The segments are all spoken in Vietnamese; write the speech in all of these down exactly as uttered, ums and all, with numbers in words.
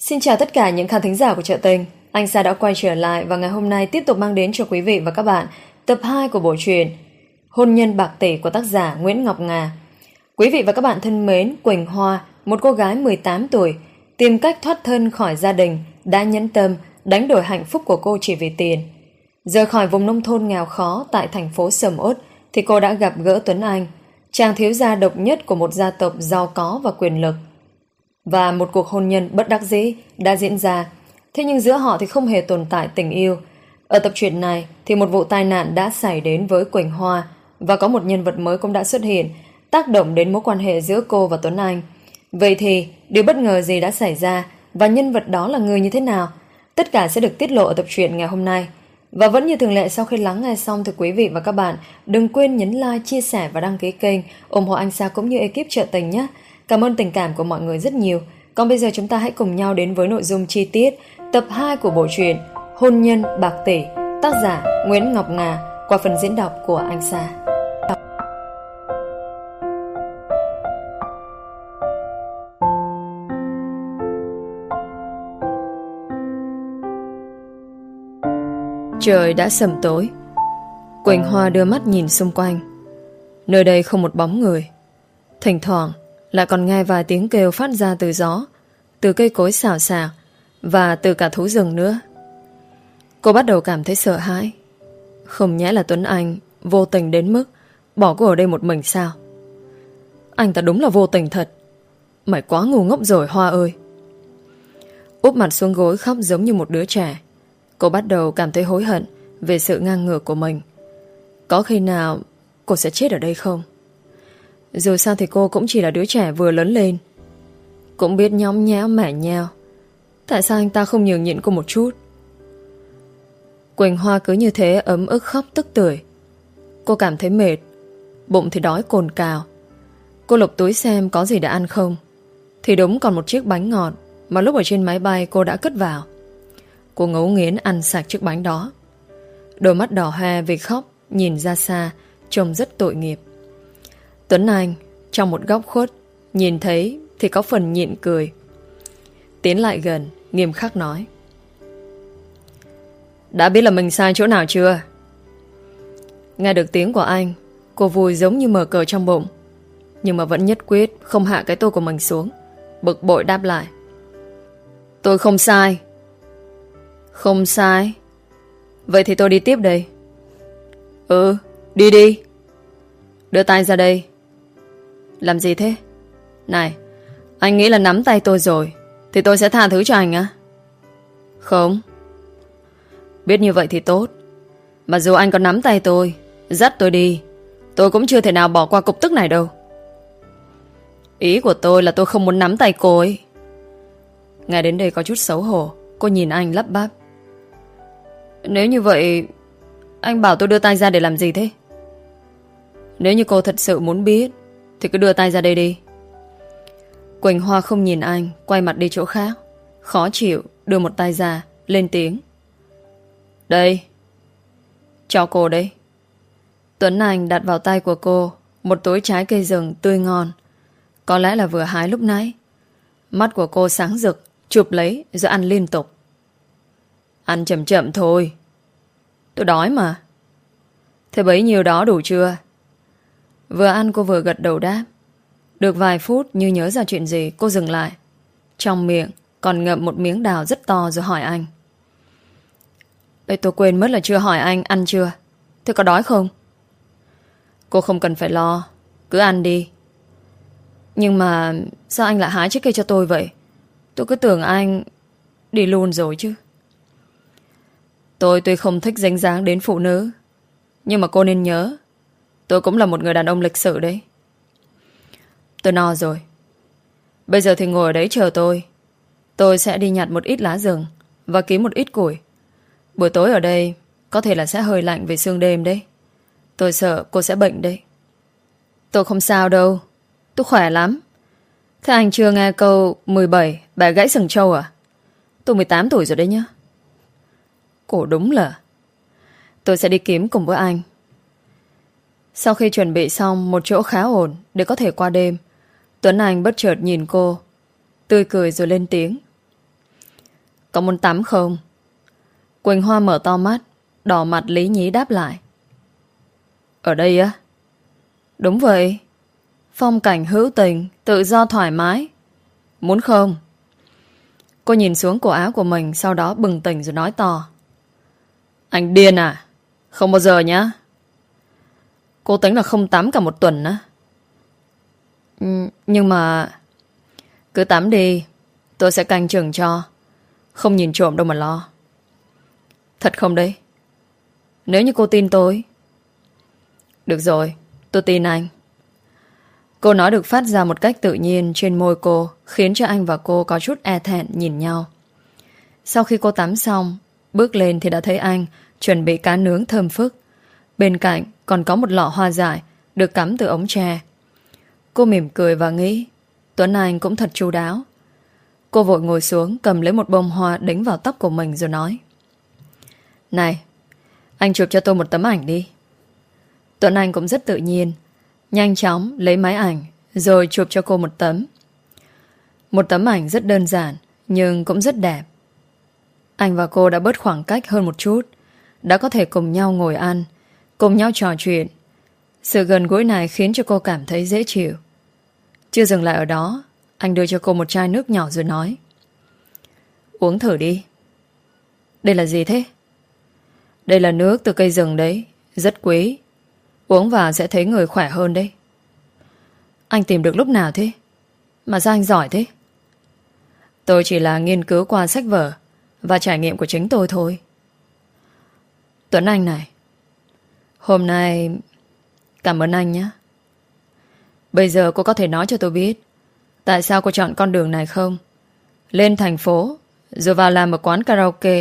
Xin chào tất cả những khán thính giả của Chợ Tình. Anh Sa đã quay trở lại và ngày hôm nay tiếp tục mang đến cho quý vị và các bạn tập hai của bộ truyện Hôn nhân bạc tỷ của tác giả Nguyễn Ngọc Ngà. Quý vị và các bạn thân mến, Quỳnh Hoa, một cô gái mười tám tuổi, tìm cách thoát thân khỏi gia đình, đã nhẫn tâm đánh đổi hạnh phúc của cô chỉ vì tiền. Rời khỏi vùng nông thôn nghèo khó tại thành phố Sầm Uất thì cô đã gặp gỡ Tuấn Anh, chàng thiếu gia độc nhất của một gia tộc giàu có và quyền lực. Và một cuộc hôn nhân bất đắc dĩ đã diễn ra. Thế nhưng giữa họ thì không hề tồn tại tình yêu. Ở tập truyện này thì một vụ tai nạn đã xảy đến với Quỳnh Hoa, và có một nhân vật mới cũng đã xuất hiện, tác động đến mối quan hệ giữa cô và Tuấn Anh. Vậy thì điều bất ngờ gì đã xảy ra, và nhân vật đó là người như thế nào? Tất cả sẽ được tiết lộ ở tập truyện ngày hôm nay. Và vẫn như thường lệ, sau khi lắng nghe xong thì quý vị và các bạn đừng quên nhấn like, chia sẻ và đăng ký kênh, ủng hộ anh Sa cũng như ekip Chợ Tình nhé. Cảm ơn tình cảm của mọi người rất nhiều. Còn bây giờ chúng ta hãy cùng nhau đến với nội dung chi tiết tập hai của bộ truyện Hôn nhân bạc tỷ, tác giả Nguyễn Ngọc Ngà, qua phần diễn đọc của anh Sa. Trời đã sầm tối. Quỳnh Hoa đưa mắt nhìn xung quanh. Nơi đây không một bóng người. Thỉnh thoảng lại còn nghe vài tiếng kêu phát ra từ gió, từ cây cối xào xạc và từ cả thú rừng nữa. Cô bắt đầu cảm thấy sợ hãi. Không nhẽ là Tuấn Anh vô tình đến mức bỏ cô ở đây một mình sao? Anh ta đúng là vô tình thật. Mày quá ngu ngốc rồi Hoa ơi. Úp mặt xuống gối khóc giống như một đứa trẻ. Cô bắt đầu cảm thấy hối hận về sự ngang ngược của mình. Có khi nào cô sẽ chết ở đây không? Dù sao thì cô cũng chỉ là đứa trẻ vừa lớn lên, cũng biết nhõng nhẽo mẻ nheo. Tại sao anh ta không nhường nhịn cô một chút? Quỳnh Hoa cứ như thế ấm ức khóc tức tưởi. Cô cảm thấy mệt, bụng thì đói cồn cào. Cô lục túi xem có gì để ăn không, thì đúng còn một chiếc bánh ngọt mà lúc ở trên máy bay cô đã cất vào. Cô ngấu nghiến ăn sạch chiếc bánh đó. Đôi mắt đỏ hoe vì khóc nhìn ra xa, trông rất tội nghiệp. Tuấn Anh trong một góc khuất nhìn thấy thì có phần nhịn cười. Tiến lại gần, nghiêm khắc nói: đã biết là mình sai chỗ nào chưa? Nghe được tiếng của anh, cô vui giống như mở cờ trong bụng, nhưng mà vẫn nhất quyết không hạ cái tô của mình xuống. Bực bội đáp lại: tôi không sai. Không sai? Vậy thì tôi đi tiếp đây. Ừ, đi đi. Đưa tay ra đây. Làm gì thế? Này, anh nghĩ là nắm tay tôi rồi thì tôi sẽ tha thứ cho anh á? Không. Biết như vậy thì tốt. Mà dù anh có nắm tay tôi, dắt tôi đi, tôi cũng chưa thể nào bỏ qua cục tức này đâu. Ý của tôi là tôi không muốn nắm tay cô ấy. Nghe đến đây có chút xấu hổ, cô nhìn anh lắp bắp: nếu như vậy, anh bảo tôi đưa tay ra để làm gì thế? Nếu như cô thật sự muốn biết thì cứ đưa tay ra đây đi. Quỳnh Hoa không nhìn anh, quay mặt đi chỗ khác, khó chịu đưa một tay ra, lên tiếng: đây, cho cô đây. Tuấn Anh đặt vào tay của cô một túi trái cây rừng tươi ngon, có lẽ là vừa hái lúc nãy. Mắt của cô sáng rực, chụp lấy rồi ăn liên tục. Ăn chậm chậm thôi, tôi đói mà. Thế bấy nhiêu đó đủ chưa? Vừa ăn cô vừa gật đầu đáp. Được vài phút như nhớ ra chuyện gì, cô dừng lại. Trong miệng còn ngậm một miếng đào rất to rồi hỏi anh: Ê, tôi quên mất là chưa hỏi anh ăn chưa. Thế có đói không? Cô không cần phải lo, cứ ăn đi. Nhưng mà sao anh lại hái trái cây cho tôi vậy? Tôi cứ tưởng anh đi luôn rồi chứ. Tôi tuy không thích dính dáng đến phụ nữ, nhưng mà cô nên nhớ, tôi cũng là một người đàn ông lịch sự đấy. Tôi no rồi. Bây giờ thì ngồi ở đấy chờ tôi. Tôi sẽ đi nhặt một ít lá rừng và kiếm một ít củi. Buổi tối ở đây có thể là sẽ hơi lạnh về sương đêm đấy. Tôi sợ cô sẽ bệnh đấy. Tôi không sao đâu, tôi khỏe lắm. Thế anh chưa nghe câu mười bảy bẻ gãy sừng trâu à? Tôi mười tám tuổi rồi đấy nhá. Cổ đúng là. Tôi sẽ đi kiếm cùng với anh. Sau khi chuẩn bị xong một chỗ khá ổn để có thể qua đêm, Tuấn Anh bất chợt nhìn cô, tươi cười rồi lên tiếng: Có muốn tắm không? Quỳnh Hoa mở to mắt, đỏ mặt lý nhí đáp lại. Ở đây á? Đúng vậy. Phong cảnh hữu tình, tự do thoải mái. Muốn không? Cô nhìn xuống cổ áo của mình, sau đó bừng tỉnh rồi nói to. Anh điên à? Không bao giờ nhá. Cô tính là không tắm cả một tuần á. ừ, Nhưng mà cứ tắm đi, tôi sẽ canh chừng cho. Không nhìn trộm đâu mà lo. Thật không đấy? Nếu như cô tin tôi. Được rồi, tôi tin anh. Cô nói được phát ra một cách tự nhiên trên môi cô, khiến cho anh và cô có chút e thẹn nhìn nhau. Sau khi cô tắm xong, bước lên thì đã thấy anh chuẩn bị cá nướng thơm phức. Bên cạnh còn có một lọ hoa dại được cắm từ ống tre. Cô mỉm cười và nghĩ Tuấn Anh cũng thật chu đáo. Cô vội ngồi xuống, cầm lấy một bông hoa đính vào tóc của mình rồi nói. Này, anh chụp cho tôi một tấm ảnh đi. Tuấn Anh cũng rất tự nhiên, nhanh chóng lấy máy ảnh rồi chụp cho cô một tấm. Một tấm ảnh rất đơn giản nhưng cũng rất đẹp. Anh và cô đã bớt khoảng cách hơn một chút, đã có thể cùng nhau ngồi ăn, cùng nhau trò chuyện. Sự gần gũi này khiến cho cô cảm thấy dễ chịu. Chưa dừng lại ở đó, anh đưa cho cô một chai nước nhỏ rồi nói. Uống thử đi. Đây là gì thế? Đây là nước từ cây rừng đấy, rất quý. Uống vào sẽ thấy người khỏe hơn đấy. Anh tìm được lúc nào thế? Mà sao anh giỏi thế? Tôi chỉ là nghiên cứu qua sách vở và trải nghiệm của chính tôi thôi. Tuấn Anh này, hôm nay cảm ơn anh nhé. Bây giờ cô có thể nói cho tôi biết tại sao cô chọn con đường này không? Lên thành phố rồi vào làm ở quán karaoke.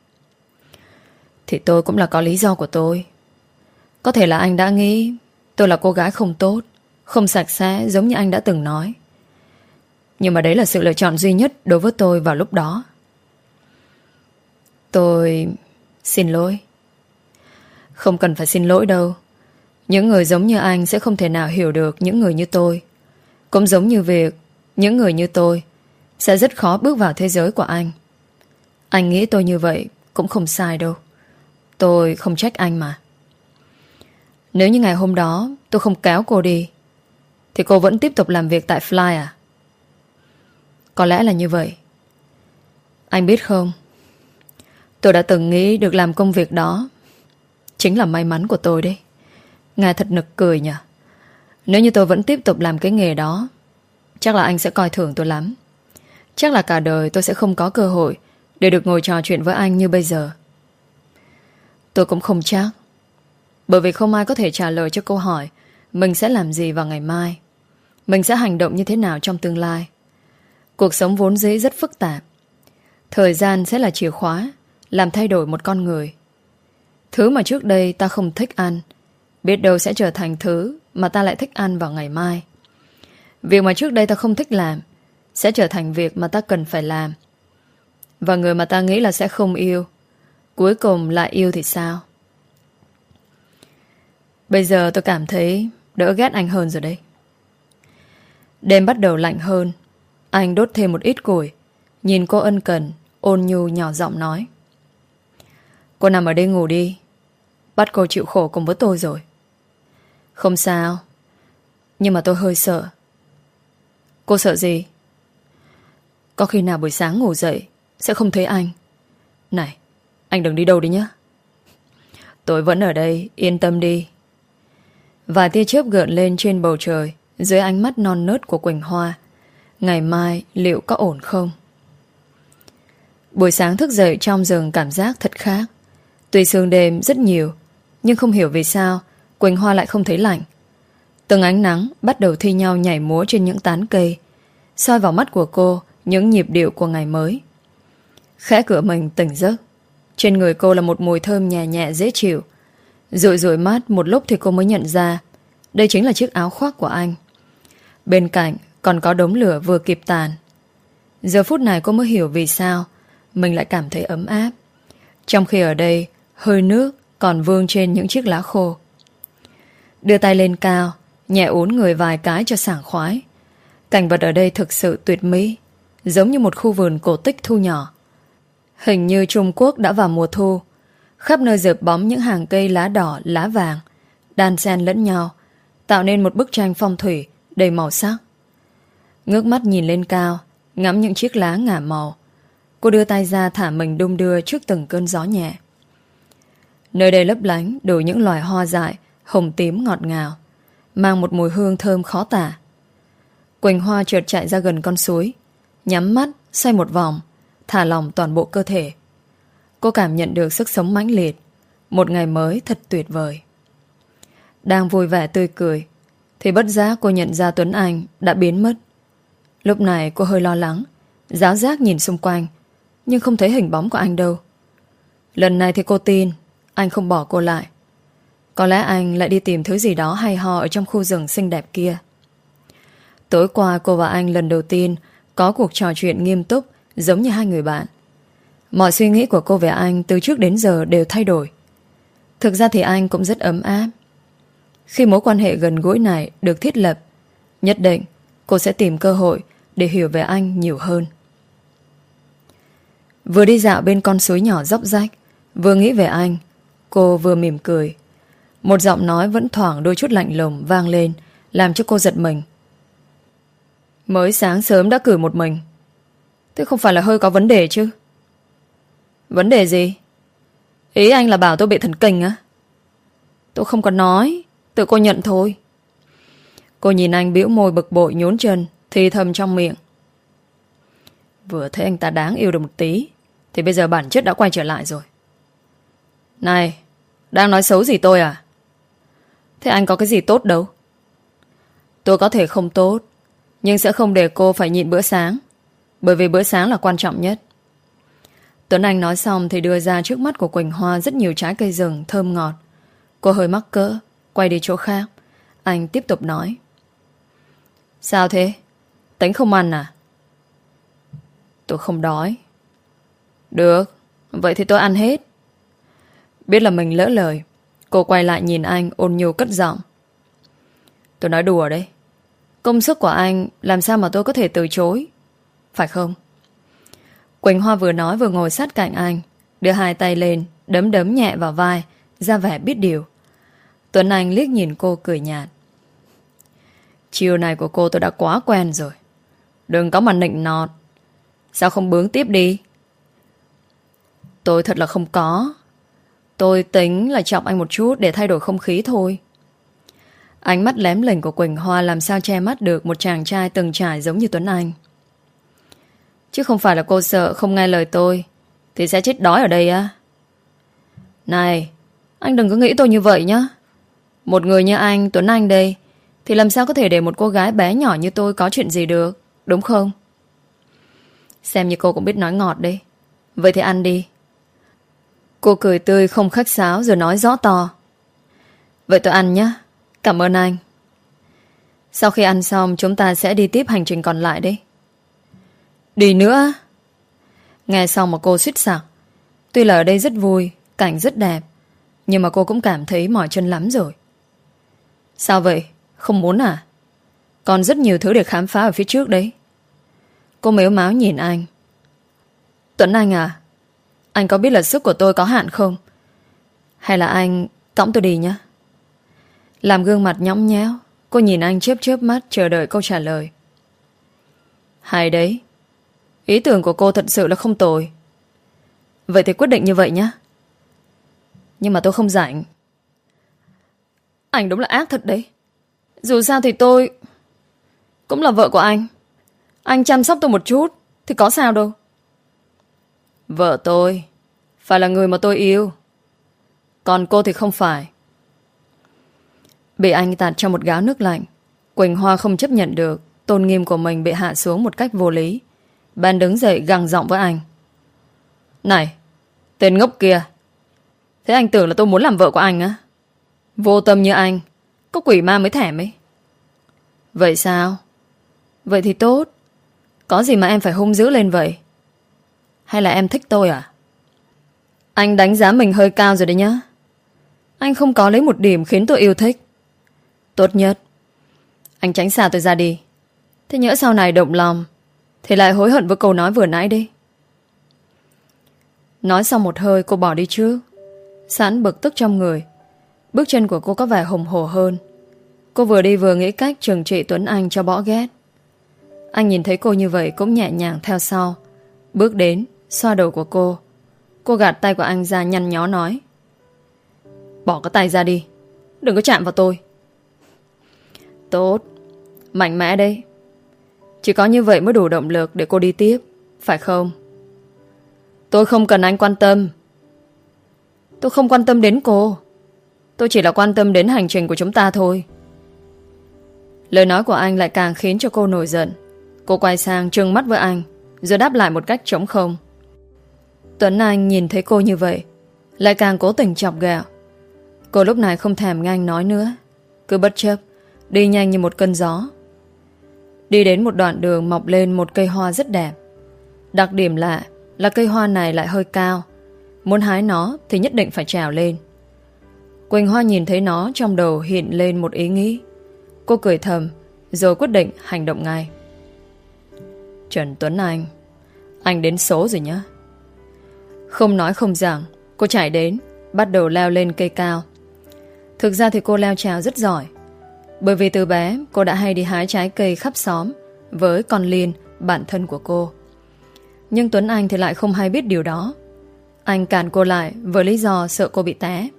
Thì tôi cũng là có lý do của tôi. Có thể là anh đã nghĩ tôi là cô gái không tốt, không sạch sẽ giống như anh đã từng nói. Nhưng mà đấy là sự lựa chọn duy nhất đối với tôi vào lúc đó. Tôi xin lỗi. Không cần phải xin lỗi đâu. Những người giống như anh sẽ không thể nào hiểu được những người như tôi. Cũng giống như việc những người như tôi sẽ rất khó bước vào thế giới của anh. Anh nghĩ tôi như vậy cũng không sai đâu. Tôi không trách anh mà. Nếu như ngày hôm đó tôi không kéo cô đi thì cô vẫn tiếp tục làm việc tại Fly à? Có lẽ là như vậy. Anh biết không, tôi đã từng nghĩ được làm công việc đó chính là may mắn của tôi đấy. Nghe thật nực cười nhỉ. Nếu như tôi vẫn tiếp tục làm cái nghề đó, chắc là anh sẽ coi thường tôi lắm. Chắc là cả đời tôi sẽ không có cơ hội để được ngồi trò chuyện với anh như bây giờ. Tôi cũng không chắc, bởi vì không ai có thể trả lời cho câu hỏi mình sẽ làm gì vào ngày mai, mình sẽ hành động như thế nào trong tương lai. Cuộc sống vốn dĩ rất phức tạp. Thời gian sẽ là chìa khóa làm thay đổi một con người. Thứ mà trước đây ta không thích ăn, biết đâu sẽ trở thành thứ mà ta lại thích ăn vào ngày mai. Việc mà trước đây ta không thích làm sẽ trở thành việc mà ta cần phải làm. Và người mà ta nghĩ là sẽ không yêu, cuối cùng lại yêu thì sao? Bây giờ tôi cảm thấy đỡ ghét anh hơn rồi đấy. Đêm bắt đầu lạnh hơn. Anh đốt thêm một ít củi, nhìn cô ân cần, ôn nhu nhỏ giọng nói. Cô nằm ở đây ngủ đi. Bắt cô chịu khổ cùng với tôi rồi. Không sao, nhưng mà tôi hơi sợ. Cô sợ gì? Có khi nào buổi sáng ngủ dậy sẽ không thấy anh. Này, anh đừng đi đâu đi nhé. Tôi vẫn ở đây, yên tâm đi. Vài tia chớp gợn lên trên bầu trời dưới ánh mắt non nớt của Quỳnh Hoa. Ngày mai liệu có ổn không? Buổi sáng thức dậy trong rừng cảm giác thật khác. Tuy sương đêm rất nhiều, nhưng không hiểu vì sao Quỳnh Hoa lại không thấy lạnh. Từng ánh nắng bắt đầu thi nhau nhảy múa trên những tán cây, soi vào mắt của cô những nhịp điệu của ngày mới. Khẽ cửa mình tỉnh giấc. Trên người cô là một mùi thơm nhẹ nhẹ dễ chịu. Rụi rụi mắt một lúc thì cô mới nhận ra đây chính là chiếc áo khoác của anh. Bên cạnh còn có đống lửa vừa kịp tàn. Giờ phút này cô mới hiểu vì sao mình lại cảm thấy ấm áp, trong khi ở đây hơi nước còn vương trên những chiếc lá khô. Đưa tay lên cao, nhẹ uốn người vài cái cho sảng khoái. Cảnh vật ở đây thực sự tuyệt mỹ, giống như một khu vườn cổ tích thu nhỏ. Hình như Trung Quốc đã vào mùa thu. Khắp nơi rợp bóng những hàng cây lá đỏ, lá vàng, đan xen lẫn nhau, tạo nên một bức tranh phong thủy đầy màu sắc. Ngước mắt nhìn lên cao, ngắm những chiếc lá ngả màu. Cô đưa tay ra thả mình đung đưa trước từng cơn gió nhẹ. Nơi đây lấp lánh đủ những loài hoa dại, hồng tím ngọt ngào, mang một mùi hương thơm khó tả. Quỳnh Hoa chợt chạy ra gần con suối, nhắm mắt, xoay một vòng, thả lỏng toàn bộ cơ thể. Cô cảm nhận được sức sống mãnh liệt. Một ngày mới thật tuyệt vời. Đang vui vẻ tươi cười thì bất giác cô nhận ra Tuấn Anh đã biến mất. Lúc này cô hơi lo lắng, ráo giác nhìn xung quanh, nhưng không thấy hình bóng của anh đâu. Lần này thì cô tin anh không bỏ cô lại. Có lẽ anh lại đi tìm thứ gì đó hay ho ở trong khu rừng xinh đẹp kia. Tối qua cô và anh lần đầu tiên có cuộc trò chuyện nghiêm túc, giống như hai người bạn. Mọi suy nghĩ của cô về anh từ trước đến giờ đều thay đổi. Thực ra thì anh cũng rất ấm áp. Khi mối quan hệ gần gũi này được thiết lập, nhất định cô sẽ tìm cơ hội để hiểu về anh nhiều hơn. Vừa đi dạo bên con suối nhỏ dốc rách, vừa nghĩ về anh, cô vừa mỉm cười. Một giọng nói vẫn thoảng đôi chút lạnh lùng vang lên, làm cho cô giật mình. Mới sáng sớm đã cử một mình, thế không phải là hơi có vấn đề chứ? Vấn đề gì? Ý anh là bảo tôi bị thần kinh á? Tôi không có nói, tự cô nhận thôi. Cô nhìn anh bĩu môi bực bội nhốn chân, thì thầm trong miệng. Vừa thấy anh ta đáng yêu được một tí, thì bây giờ bản chất đã quay trở lại rồi. Này, đang nói xấu gì tôi à? Thế anh có cái gì tốt đâu? Tôi có thể không tốt, nhưng sẽ không để cô phải nhịn bữa sáng, bởi vì bữa sáng là quan trọng nhất. Tuấn Anh nói xong thì đưa ra trước mắt của Quỳnh Hoa rất nhiều trái cây rừng thơm ngọt. Cô hơi mắc cỡ, quay đi chỗ khác. Anh tiếp tục nói. Sao thế? Tính không ăn à? Tôi không đói. Được, vậy thì tôi ăn hết. Biết là mình lỡ lời, cô quay lại nhìn anh ôn nhu cất giọng. Tôi nói đùa đấy. Công sức của anh làm sao mà tôi có thể từ chối, phải không? Quỳnh Hoa vừa nói vừa ngồi sát cạnh anh, đưa hai tay lên, đấm đấm nhẹ vào vai, ra vẻ biết điều. Tuấn Anh liếc nhìn cô cười nhạt. Chiều này của cô tôi đã quá quen rồi. Đừng có mà nịnh nọt. Sao không bướng tiếp đi? Tôi thật là không có. Tôi tính là chọc anh một chút để thay đổi không khí thôi. Ánh mắt lém lỉnh của Quỳnh Hoa làm sao che mắt được một chàng trai từng trải giống như Tuấn Anh. Chứ không phải là cô sợ không nghe lời tôi thì sẽ chết đói ở đây á? Này, anh đừng có nghĩ tôi như vậy nhá. Một người như anh, Tuấn Anh đây, thì làm sao có thể để một cô gái bé nhỏ như tôi có chuyện gì được, đúng không? Xem như cô cũng biết nói ngọt đấy. Vậy thì ăn đi. Cô cười tươi không khách sáo rồi nói rõ to. Vậy tôi ăn nhé. Cảm ơn anh. Sau khi ăn xong chúng ta sẽ đi tiếp hành trình còn lại đấy. Đi nữa? Nghe xong mà cô suýt sặc. Tuy là ở đây rất vui, cảnh rất đẹp, nhưng mà cô cũng cảm thấy mỏi chân lắm rồi. Sao vậy? Không muốn à? Còn rất nhiều thứ để khám phá ở phía trước đấy. Cô mếu máo nhìn anh. Tuấn Anh à, anh có biết là sức của tôi có hạn không? Hay là anh cõng tôi đi nhé? Làm gương mặt nhõng nhẽo, cô nhìn anh chớp chớp mắt chờ đợi câu trả lời. Hay đấy. Ý tưởng của cô thật sự là không tồi. Vậy thì quyết định như vậy nhé. Nhưng mà tôi không rảnh. Anh đúng là ác thật đấy. Dù sao thì tôi cũng là vợ của anh. Anh chăm sóc tôi một chút thì có sao đâu. Vợ tôi phải là người mà tôi yêu, còn cô thì không phải. Bị anh tạt trong một gáo nước lạnh, Quỳnh Hoa không chấp nhận được tôn nghiêm của mình bị hạ xuống một cách vô lý. Bạn đứng dậy gằn giọng với anh. Này, tên ngốc kia, thế anh tưởng là tôi muốn làm vợ của anh á? Vô tâm như anh, có quỷ ma mới thèm ấy. Vậy sao? Vậy thì tốt. Có gì mà em phải hung dữ lên vậy? Hay là em thích tôi à? Anh đánh giá mình hơi cao rồi đấy nhá. Anh không có lấy một điểm khiến tôi yêu thích. Tốt nhất anh tránh xa tôi ra đi. Thế nhỡ sau này động lòng thì lại hối hận với câu nói vừa nãy đi. Nói xong một hơi cô bỏ đi trước. Sẵn bực tức trong người, bước chân của cô có vẻ hùng hổ hơn. Cô vừa đi vừa nghĩ cách trừng trị Tuấn Anh cho bỏ ghét. Anh nhìn thấy cô như vậy cũng nhẹ nhàng theo sau, bước đến, xoa đầu của cô. Cô gạt tay của anh ra nhăn nhó nói: bỏ cái tay ra đi, đừng có chạm vào tôi. Tốt, mạnh mẽ đấy. Chỉ có như vậy mới đủ động lực để cô đi tiếp, phải không? Tôi không cần anh quan tâm. Tôi không quan tâm đến cô. Tôi chỉ là quan tâm đến hành trình của chúng ta thôi. Lời nói của anh lại càng khiến cho cô nổi giận. Cô quay sang trừng mắt với anh, rồi đáp lại một cách trống không. Tuấn Anh nhìn thấy cô như vậy, lại càng cố tình chọc ghẹo. Cô lúc này không thèm nghe anh nói nữa, cứ bất chấp đi nhanh như một cơn gió. Đi đến một đoạn đường mọc lên một cây hoa rất đẹp. Đặc điểm lạ là cây hoa này lại hơi cao. Muốn hái nó thì nhất định phải trèo lên. Quỳnh Hoa nhìn thấy nó, trong đầu hiện lên một ý nghĩ. Cô cười thầm, rồi quyết định hành động ngay. Trần Tuấn Anh, anh đến số rồi nhá. Không nói không rằng, cô chạy đến, bắt đầu leo lên cây cao. Thực ra thì cô leo trèo rất giỏi, bởi vì từ bé cô đã hay đi hái trái cây khắp xóm với con Liên, bạn thân của cô. Nhưng Tuấn Anh thì lại không hay biết điều đó. Anh cản cô lại với lý do sợ cô bị té.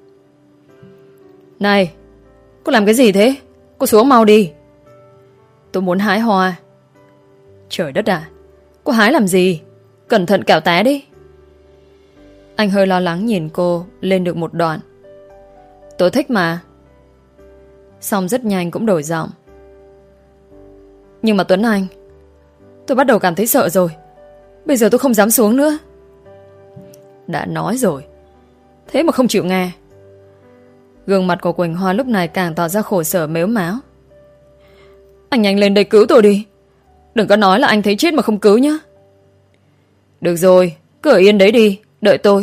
Này, cô làm cái gì thế? Cô xuống mau đi. Tôi muốn hái hoa. Trời đất à, cô hái làm gì? Cẩn thận kẻo té đi. Anh hơi lo lắng nhìn cô lên được một đoạn. Tôi thích mà. Xong rất nhanh cũng đổi giọng. Nhưng mà Tuấn Anh, tôi bắt đầu cảm thấy sợ rồi. Bây giờ tôi không dám xuống nữa. Đã nói rồi, thế mà không chịu nghe. Gương mặt của Quỳnh Hoa lúc này càng tỏ ra khổ sở mếu máo. Anh nhanh lên đây cứu tôi đi. Đừng có nói là anh thấy chết mà không cứu nhé. Được rồi, cứ ở yên đấy đi, đợi tôi.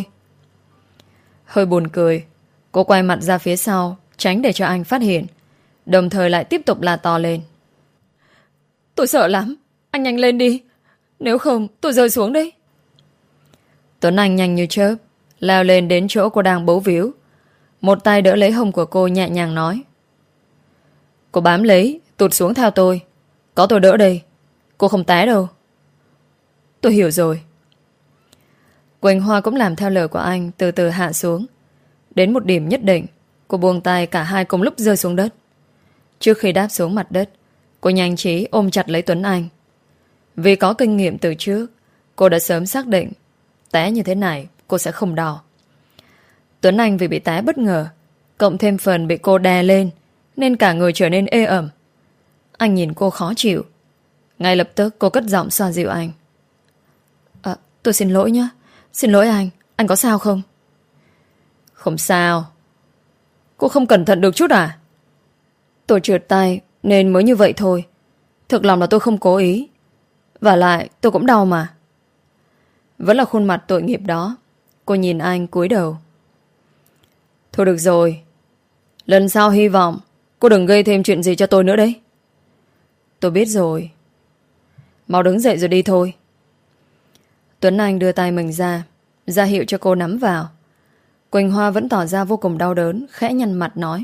Hơi buồn cười, cô quay mặt ra phía sau, tránh để cho anh phát hiện, đồng thời lại tiếp tục la to lên. Tôi sợ lắm, anh nhanh lên đi. Nếu không tôi rơi xuống đấy. Tuấn Anh nhanh như chớp leo lên đến chỗ cô đang bấu víu. Một tay đỡ lấy hông của cô, nhẹ nhàng nói: cô bám lấy, tụt xuống theo tôi. Có tôi đỡ đây, cô không té đâu. Tôi hiểu rồi. Quỳnh Hoa cũng làm theo lời của anh, từ từ hạ xuống. Đến một điểm nhất định, cô buông tay, cả hai cùng lúc rơi xuống đất. Trước khi đáp xuống mặt đất, cô nhanh trí ôm chặt lấy Tuấn Anh. Vì có kinh nghiệm từ trước, cô đã sớm xác định té như thế này cô sẽ không đau. Tuấn Anh vì bị té bất ngờ, cộng thêm phần bị cô đè lên, nên cả người trở nên ê ẩm. Anh nhìn cô khó chịu. Ngay lập tức cô cất giọng xoa dịu anh. À, tôi xin lỗi nhé. Xin lỗi anh, anh có sao không? Không sao. Cô không cẩn thận được chút à? Tôi trượt tay nên mới như vậy thôi. Thực lòng là tôi không cố ý. Và lại tôi cũng đau mà. Vẫn là khuôn mặt tội nghiệp đó. Cô nhìn anh cúi đầu. Thôi được rồi, lần sau hy vọng cô đừng gây thêm chuyện gì cho tôi nữa đấy. Tôi biết rồi. Mau đứng dậy rồi đi thôi. Tuấn Anh đưa tay mình ra, ra hiệu cho cô nắm vào. Quỳnh Hoa vẫn tỏ ra vô cùng đau đớn, khẽ nhăn mặt nói: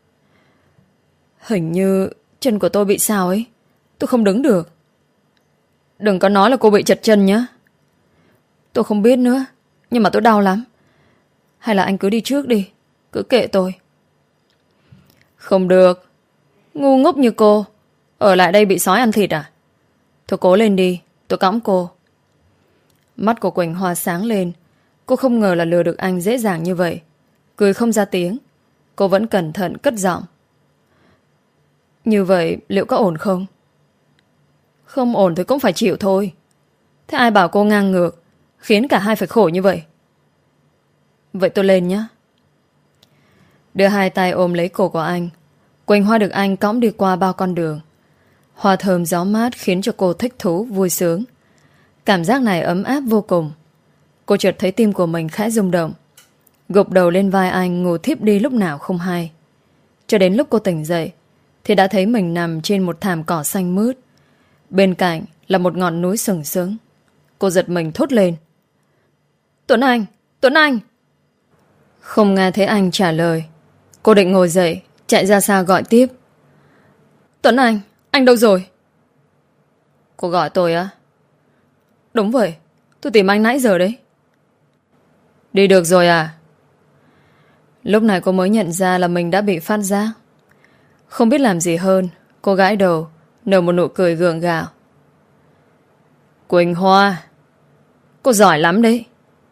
hình như chân của tôi bị sao ấy, tôi không đứng được. Đừng có nói là cô bị chật chân nhé. Tôi không biết nữa, nhưng mà tôi đau lắm. Hay là anh cứ đi trước đi, cứ kệ tôi. Không được. Ngu ngốc như cô ở lại đây bị sói ăn thịt à? Thôi cố lên đi, tôi cõng cô. Mắt của Quỳnh Hoa sáng lên. Cô không ngờ là lừa được anh dễ dàng như vậy. Cười không ra tiếng. Cô vẫn cẩn thận cất giọng. Như vậy liệu có ổn không? Không ổn thì cũng phải chịu thôi. Thế ai bảo cô ngang ngược, khiến cả hai phải khổ như vậy? Vậy tôi lên nhé. Đưa hai tay ôm lấy cổ của anh. Quỳnh Hoa được anh cõng đi qua bao con đường. Hoa thơm gió mát khiến cho cô thích thú, vui sướng. Cảm giác này ấm áp vô cùng. Cô chợt thấy tim của mình khẽ rung động. Gục đầu lên vai anh, ngủ thiếp đi lúc nào không hay. Cho đến lúc cô tỉnh dậy thì đã thấy mình nằm trên một thảm cỏ xanh mướt. Bên cạnh là một ngọn núi sừng sững. Cô giật mình thốt lên: Tuấn Anh, Tuấn Anh! Không nghe thấy anh trả lời. Cô định ngồi dậy, chạy ra xa gọi tiếp. Tuấn Anh, anh đâu rồi? Cô gọi tôi á? Đúng vậy, tôi tìm anh nãy giờ đấy. Đi được rồi à? Lúc này cô mới nhận ra là mình đã bị phát giác. Không biết làm gì hơn, cô gãi đầu, nở một nụ cười gượng gạo. Quỳnh Hoa, cô giỏi lắm đấy.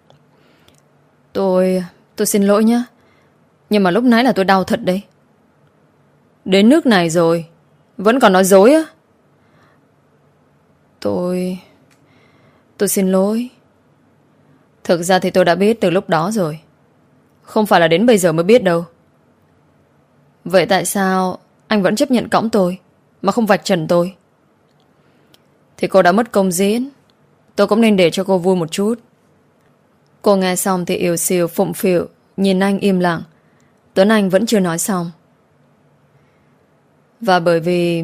Tôi... tôi xin lỗi nhé. Nhưng mà lúc nãy là tôi đau thật đấy. Đến nước này rồi vẫn còn nói dối á? Tôi... tôi xin lỗi. Thực ra thì tôi đã biết từ lúc đó rồi. Không phải là đến bây giờ mới biết đâu. Vậy tại sao anh vẫn chấp nhận cõng tôi mà không vạch trần tôi? Thì cô đã mất công diễn, tôi cũng nên để cho cô vui một chút. Cô nghe xong thì yếu xìu phụng phịu, nhìn anh im lặng. Tuấn Anh vẫn chưa nói xong. Và bởi vì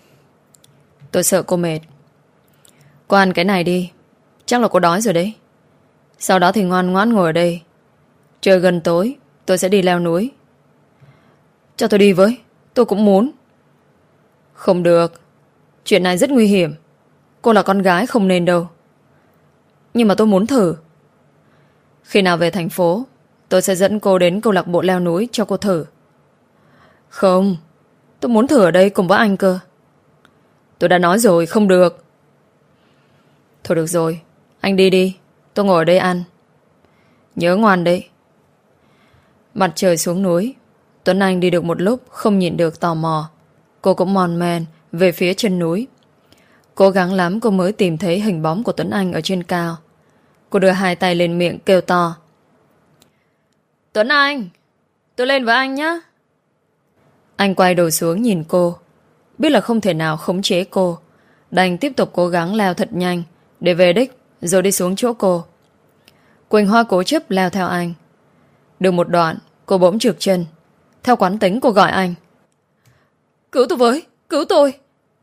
tôi sợ cô mệt. Cô ăn cái này đi, chắc là cô đói rồi đấy. Sau đó thì ngoan ngoãn ngồi ở đây. Trời gần tối, tôi sẽ đi leo núi. Cho tôi đi với, tôi cũng muốn. Không được, chuyện này rất nguy hiểm. Cô là con gái không nên đâu. Nhưng mà tôi muốn thử. Khi nào về thành phố, tôi sẽ dẫn cô đến câu lạc bộ leo núi cho cô thử. Không, tôi muốn thử ở đây cùng với anh cơ. Tôi đã nói rồi, không được. Thôi được rồi, anh đi đi, tôi ngồi ở đây ăn. Nhớ ngoan đấy. Mặt trời xuống núi, Tuấn Anh đi được một lúc không nhịn được tò mò. Cô cũng mòn men về phía chân núi. Cố gắng lắm cô mới tìm thấy hình bóng của Tuấn Anh ở trên cao. Cô đưa hai tay lên miệng kêu to. Tuấn Anh, tôi lên với anh nhé. Anh quay đầu xuống nhìn cô. Biết là không thể nào khống chế cô, đành tiếp tục cố gắng leo thật nhanh để về đích rồi đi xuống chỗ cô. Quỳnh Hoa cố chấp leo theo anh. Được một đoạn, cô bỗng trượt chân. Theo quán tính cô gọi anh. Cứu tôi với, cứu tôi.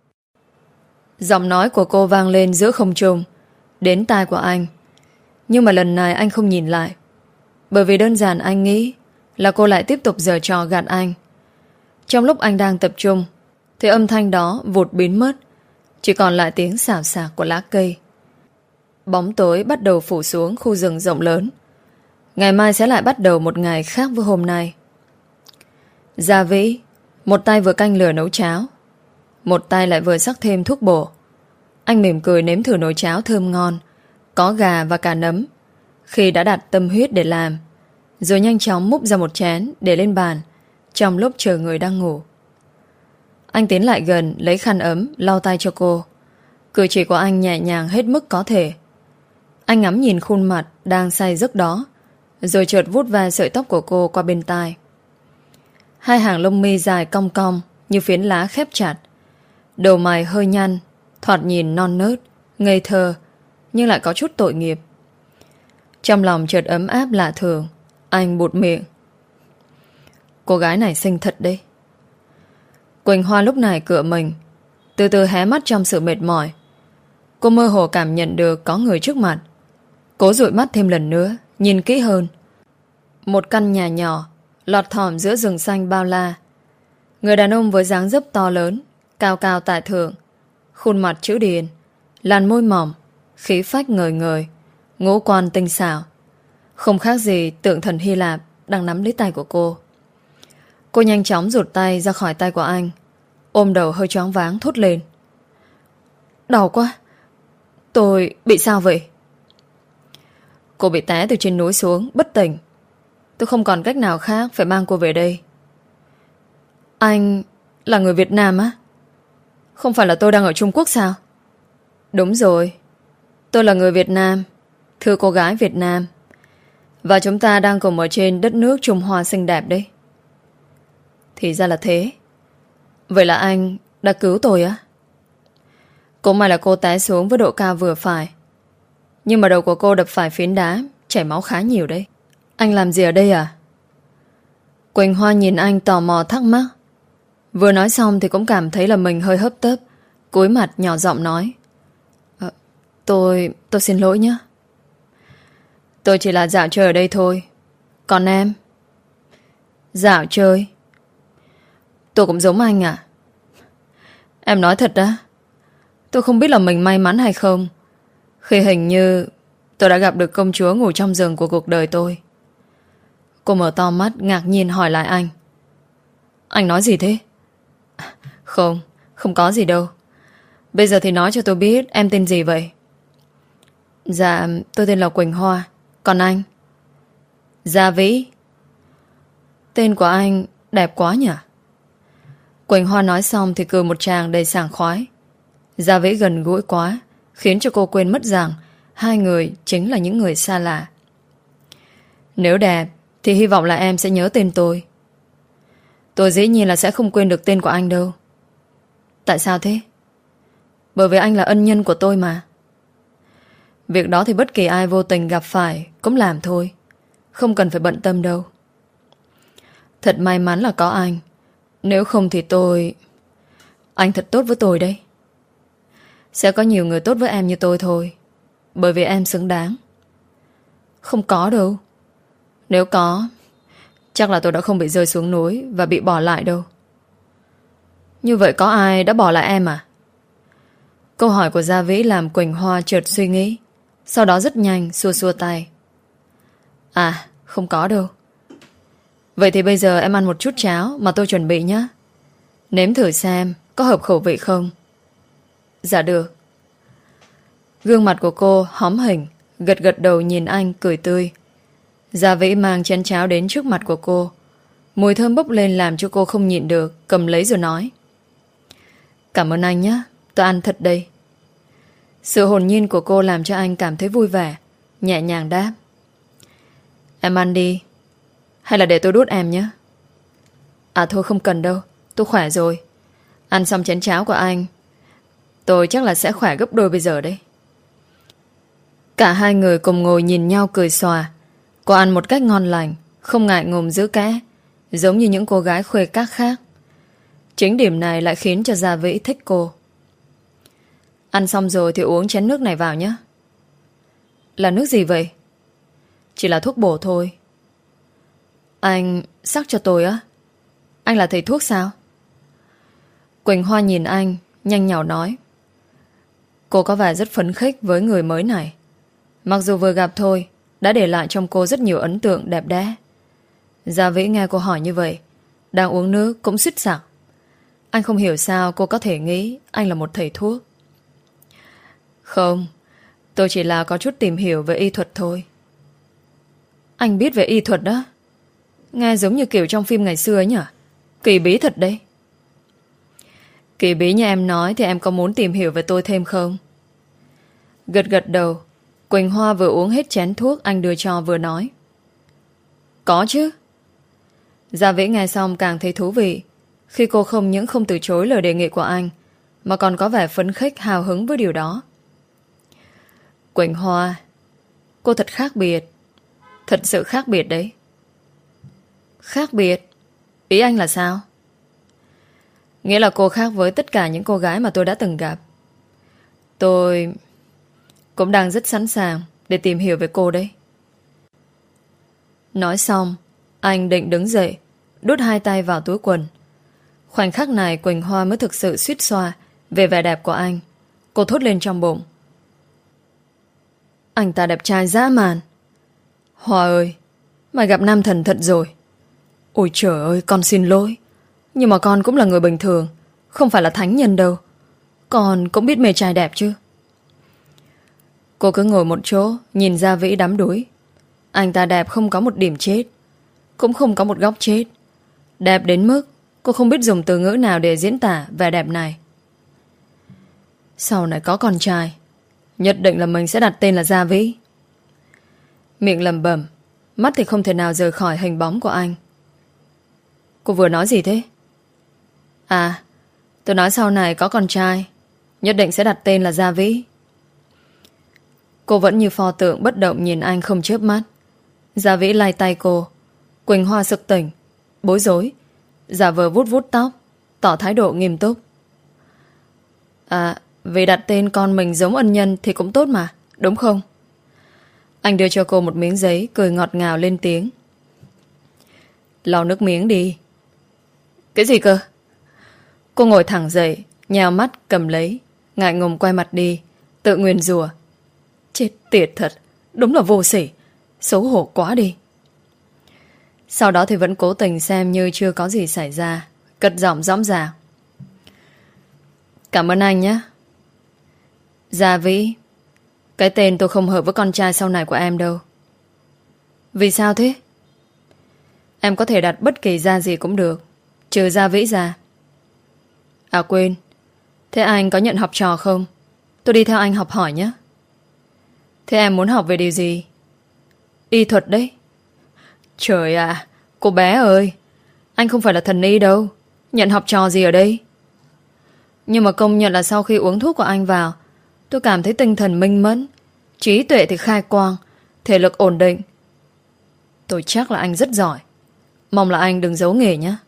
Giọng nói của cô vang lên giữa không trung, đến tai của anh. Nhưng mà lần này anh không nhìn lại. Bởi vì đơn giản anh nghĩ là cô lại tiếp tục giở trò gạt anh. Trong lúc anh đang tập trung thì âm thanh đó vụt biến mất. Chỉ còn lại tiếng xào xạc của lá cây. Bóng tối bắt đầu phủ xuống khu rừng rộng lớn. Ngày mai sẽ lại bắt đầu một ngày khác với hôm nay. Gia Vĩ, một tay vừa canh lửa nấu cháo, một tay lại vừa sắc thêm thuốc bổ. Anh mỉm cười nếm thử nồi cháo thơm ngon, có gà và cả nấm, khi đã đặt tâm huyết để làm. Rồi nhanh chóng múc ra một chén để lên bàn, trong lúc chờ người đang ngủ. Anh tiến lại gần, lấy khăn ấm lau tay cho cô. Cử chỉ của anh nhẹ nhàng hết mức có thể. Anh ngắm nhìn khuôn mặt đang say giấc đó, rồi chợt vuốt ve sợi tóc của cô qua bên tai. Hai hàng lông mi dài cong cong như phiến lá khép chặt. Đầu mày hơi nhăn, thoạt nhìn non nớt, ngây thơ, nhưng lại có chút tội nghiệp. Trong lòng chợt ấm áp lạ thường. Anh bụt miệng. Cô gái này xinh thật đấy. Quỳnh Hoa lúc này cựa mình, từ từ hé mắt trong sự mệt mỏi. Cô mơ hồ cảm nhận được có người trước mặt. Cố dụi mắt thêm lần nữa, nhìn kỹ hơn. Một căn nhà nhỏ lọt thỏm giữa rừng xanh bao la. Người đàn ông với dáng dấp to lớn, cao cao tại thượng, khuôn mặt chữ điền, làn môi mỏng, khí phách ngời ngời, ngũ quan tinh xảo, không khác gì tượng thần Hy Lạp đang nắm lấy tay của cô. Cô nhanh chóng rụt tay ra khỏi tay của anh, ôm đầu hơi choáng váng thốt lên. Đau quá. Tôi bị sao vậy? Cô bị té từ trên núi xuống, bất tỉnh. Tôi không còn cách nào khác phải mang cô về đây. Anh là người Việt Nam á? Không phải là tôi đang ở Trung Quốc sao? Đúng rồi, tôi là người Việt Nam, thưa cô gái Việt Nam. Và chúng ta đang cùng ở trên đất nước Trung Hoa xinh đẹp đấy. Thì ra là thế. Vậy là anh đã cứu tôi á? Cũng may là cô té xuống với độ cao vừa phải. Nhưng mà đầu của cô đập phải phiến đá, chảy máu khá nhiều đấy. Anh làm gì ở đây à? Quỳnh Hoa nhìn anh tò mò thắc mắc. Vừa nói xong thì cũng cảm thấy là mình hơi hấp tấp, cúi mặt nhỏ giọng nói. à, Tôi... tôi xin lỗi nhé. Tôi chỉ là dạo chơi ở đây thôi. Còn em? Dạo chơi? Tôi cũng giống anh à? Em nói thật đó. Tôi không biết là mình may mắn hay không khi hình như tôi đã gặp được công chúa ngủ trong giường của cuộc đời tôi. Cô mở to mắt ngạc nhiên hỏi lại anh. Anh nói gì thế? Không, không có gì đâu. Bây giờ thì nói cho tôi biết em tên gì vậy? Dạ, tôi tên là Quỳnh Hoa. Còn anh? Gia Vĩ. Tên của anh đẹp quá nhỉ? Quỳnh Hoa nói xong thì cười một tràng đầy sảng khoái. Gia Vĩ gần gũi quá, khiến cho cô quên mất rằng hai người chính là những người xa lạ. Nếu đẹp thì hy vọng là em sẽ nhớ tên tôi. Tôi dĩ nhiên là sẽ không quên được tên của anh đâu. Tại sao thế? Bởi vì anh là ân nhân của tôi mà. Việc đó thì bất kỳ ai vô tình gặp phải cũng làm thôi, không cần phải bận tâm đâu. Thật may mắn là có anh. Nếu không thì tôi... Anh thật tốt với tôi đấy. Sẽ có nhiều người tốt với em như tôi thôi, bởi vì em xứng đáng. Không có đâu. Nếu có, chắc là tôi đã không bị rơi xuống núi và bị bỏ lại đâu. Như vậy có ai đã bỏ lại em à? Câu hỏi của Gia Vĩ làm Quỳnh Hoa chợt suy nghĩ, sau đó rất nhanh xua xua tay. À, không có đâu. Vậy thì bây giờ em ăn một chút cháo mà tôi chuẩn bị nhé. Nếm thử xem có hợp khẩu vị không. Dạ được. Gương mặt của cô hóm hình, gật gật đầu nhìn anh cười tươi. Gia Vĩ mang chén cháo đến trước mặt của cô. Mùi thơm bốc lên làm cho cô không nhịn được, cầm lấy rồi nói. Cảm ơn anh nhé, tôi ăn thật đây. Sự hồn nhiên của cô làm cho anh cảm thấy vui vẻ, nhẹ nhàng đáp. Em ăn đi. Hay là để tôi đút em nhé? À thôi không cần đâu, tôi khỏe rồi. Ăn xong chén cháo của anh, tôi chắc là sẽ khỏe gấp đôi bây giờ đấy. Cả hai người cùng ngồi nhìn nhau cười xòa. Cô ăn một cách ngon lành, không ngại ngùng giữ kẽ, giống như những cô gái khuê các khác. Chính điểm này lại khiến cho Gia Vĩ thích cô. Ăn xong rồi thì uống chén nước này vào nhé. Là nước gì vậy? Chỉ là thuốc bổ thôi. Anh sắc cho tôi á? Anh là thầy thuốc sao? Quỳnh Hoa nhìn anh, nhanh nhảu nói. Cô có vẻ rất phấn khích với người mới này. Mặc dù vừa gặp thôi, đã để lại trong cô rất nhiều ấn tượng đẹp đẽ. Gia Vĩ nghe cô hỏi như vậy, đang uống nước cũng suýt sặc. Anh không hiểu sao cô có thể nghĩ anh là một thầy thuốc. Không, tôi chỉ là có chút tìm hiểu về y thuật thôi. Anh biết về y thuật đó? Nghe giống như kiểu trong phim ngày xưa ấy nhỉ? Kỳ bí thật đấy. Kỳ bí như em nói thì em có muốn tìm hiểu về tôi thêm không? Gật gật đầu. Quỳnh Hoa vừa uống hết chén thuốc anh đưa cho vừa nói. Có chứ. Gia Vĩ nghe xong càng thấy thú vị, khi cô không những không từ chối lời đề nghị của anh, mà còn có vẻ phấn khích hào hứng với điều đó. Quỳnh Hoa, cô thật khác biệt. Thật sự khác biệt đấy. Khác biệt? Ý anh là sao? Nghĩa là cô khác với tất cả những cô gái mà tôi đã từng gặp. Tôi cũng đang rất sẵn sàng để tìm hiểu về cô đấy. Nói xong, anh định đứng dậy, đút hai tay vào túi quần. Khoảnh khắc này Quỳnh Hoa mới thực sự suýt xoa về vẻ đẹp của anh. Cô thốt lên trong bụng. Anh ta đẹp trai dã man. Hoa ơi, mày gặp nam thần thật rồi. Ôi trời ơi, con xin lỗi. Nhưng mà con cũng là người bình thường, không phải là thánh nhân đâu. Con cũng biết mê trai đẹp chứ. Cô cứ ngồi một chỗ, nhìn Gia Vĩ đắm đuối. Anh ta đẹp không có một điểm chết, cũng không có một góc chết. Đẹp đến mức cô không biết dùng từ ngữ nào để diễn tả vẻ đẹp này. Sau này có con trai, nhất định là mình sẽ đặt tên là Gia Vĩ. Miệng lẩm bẩm, mắt thì không thể nào rời khỏi hình bóng của anh. Cô vừa nói gì thế? À, tôi nói sau này có con trai, nhất định sẽ đặt tên là Gia Vĩ. Cô vẫn như pho tượng bất động nhìn anh không chớp mắt. Gia Vĩ lay tay cô. Quỳnh Hoa sực tỉnh, bối rối, giả vờ vuốt vuốt tóc, tỏ thái độ nghiêm túc. À, vì đặt tên con mình giống ân nhân thì cũng tốt mà, đúng không? Anh đưa cho cô một miếng giấy, cười ngọt ngào lên tiếng. Lau nước miếng đi. Cái gì cơ? Cô ngồi thẳng dậy, nhào mắt cầm lấy, ngại ngùng quay mặt đi, tự nguyền rủa. Chết tiệt thật, đúng là vô sỉ, xấu hổ quá đi. Sau đó thì vẫn cố tình xem như chưa có gì xảy ra, cất giọng dõng dạc. Cảm ơn anh nhé. Gia Vĩ, cái tên tôi không hợp với con trai sau này của em đâu. Vì sao thế? Em có thể đặt bất kỳ Gia gì cũng được, trừ Gia Vĩ ra. À quên, thế anh có nhận học trò không? Tôi đi theo anh học hỏi nhé. Thế em muốn học về điều gì? Y thuật đấy. Trời ạ, cô bé ơi, anh không phải là thần y đâu, nhận học trò gì ở đây? Nhưng mà công nhận là sau khi uống thuốc của anh vào, tôi cảm thấy tinh thần minh mẫn, trí tuệ thì khai quang, thể lực ổn định. Tôi chắc là anh rất giỏi. Mong là anh đừng giấu nghề nhé.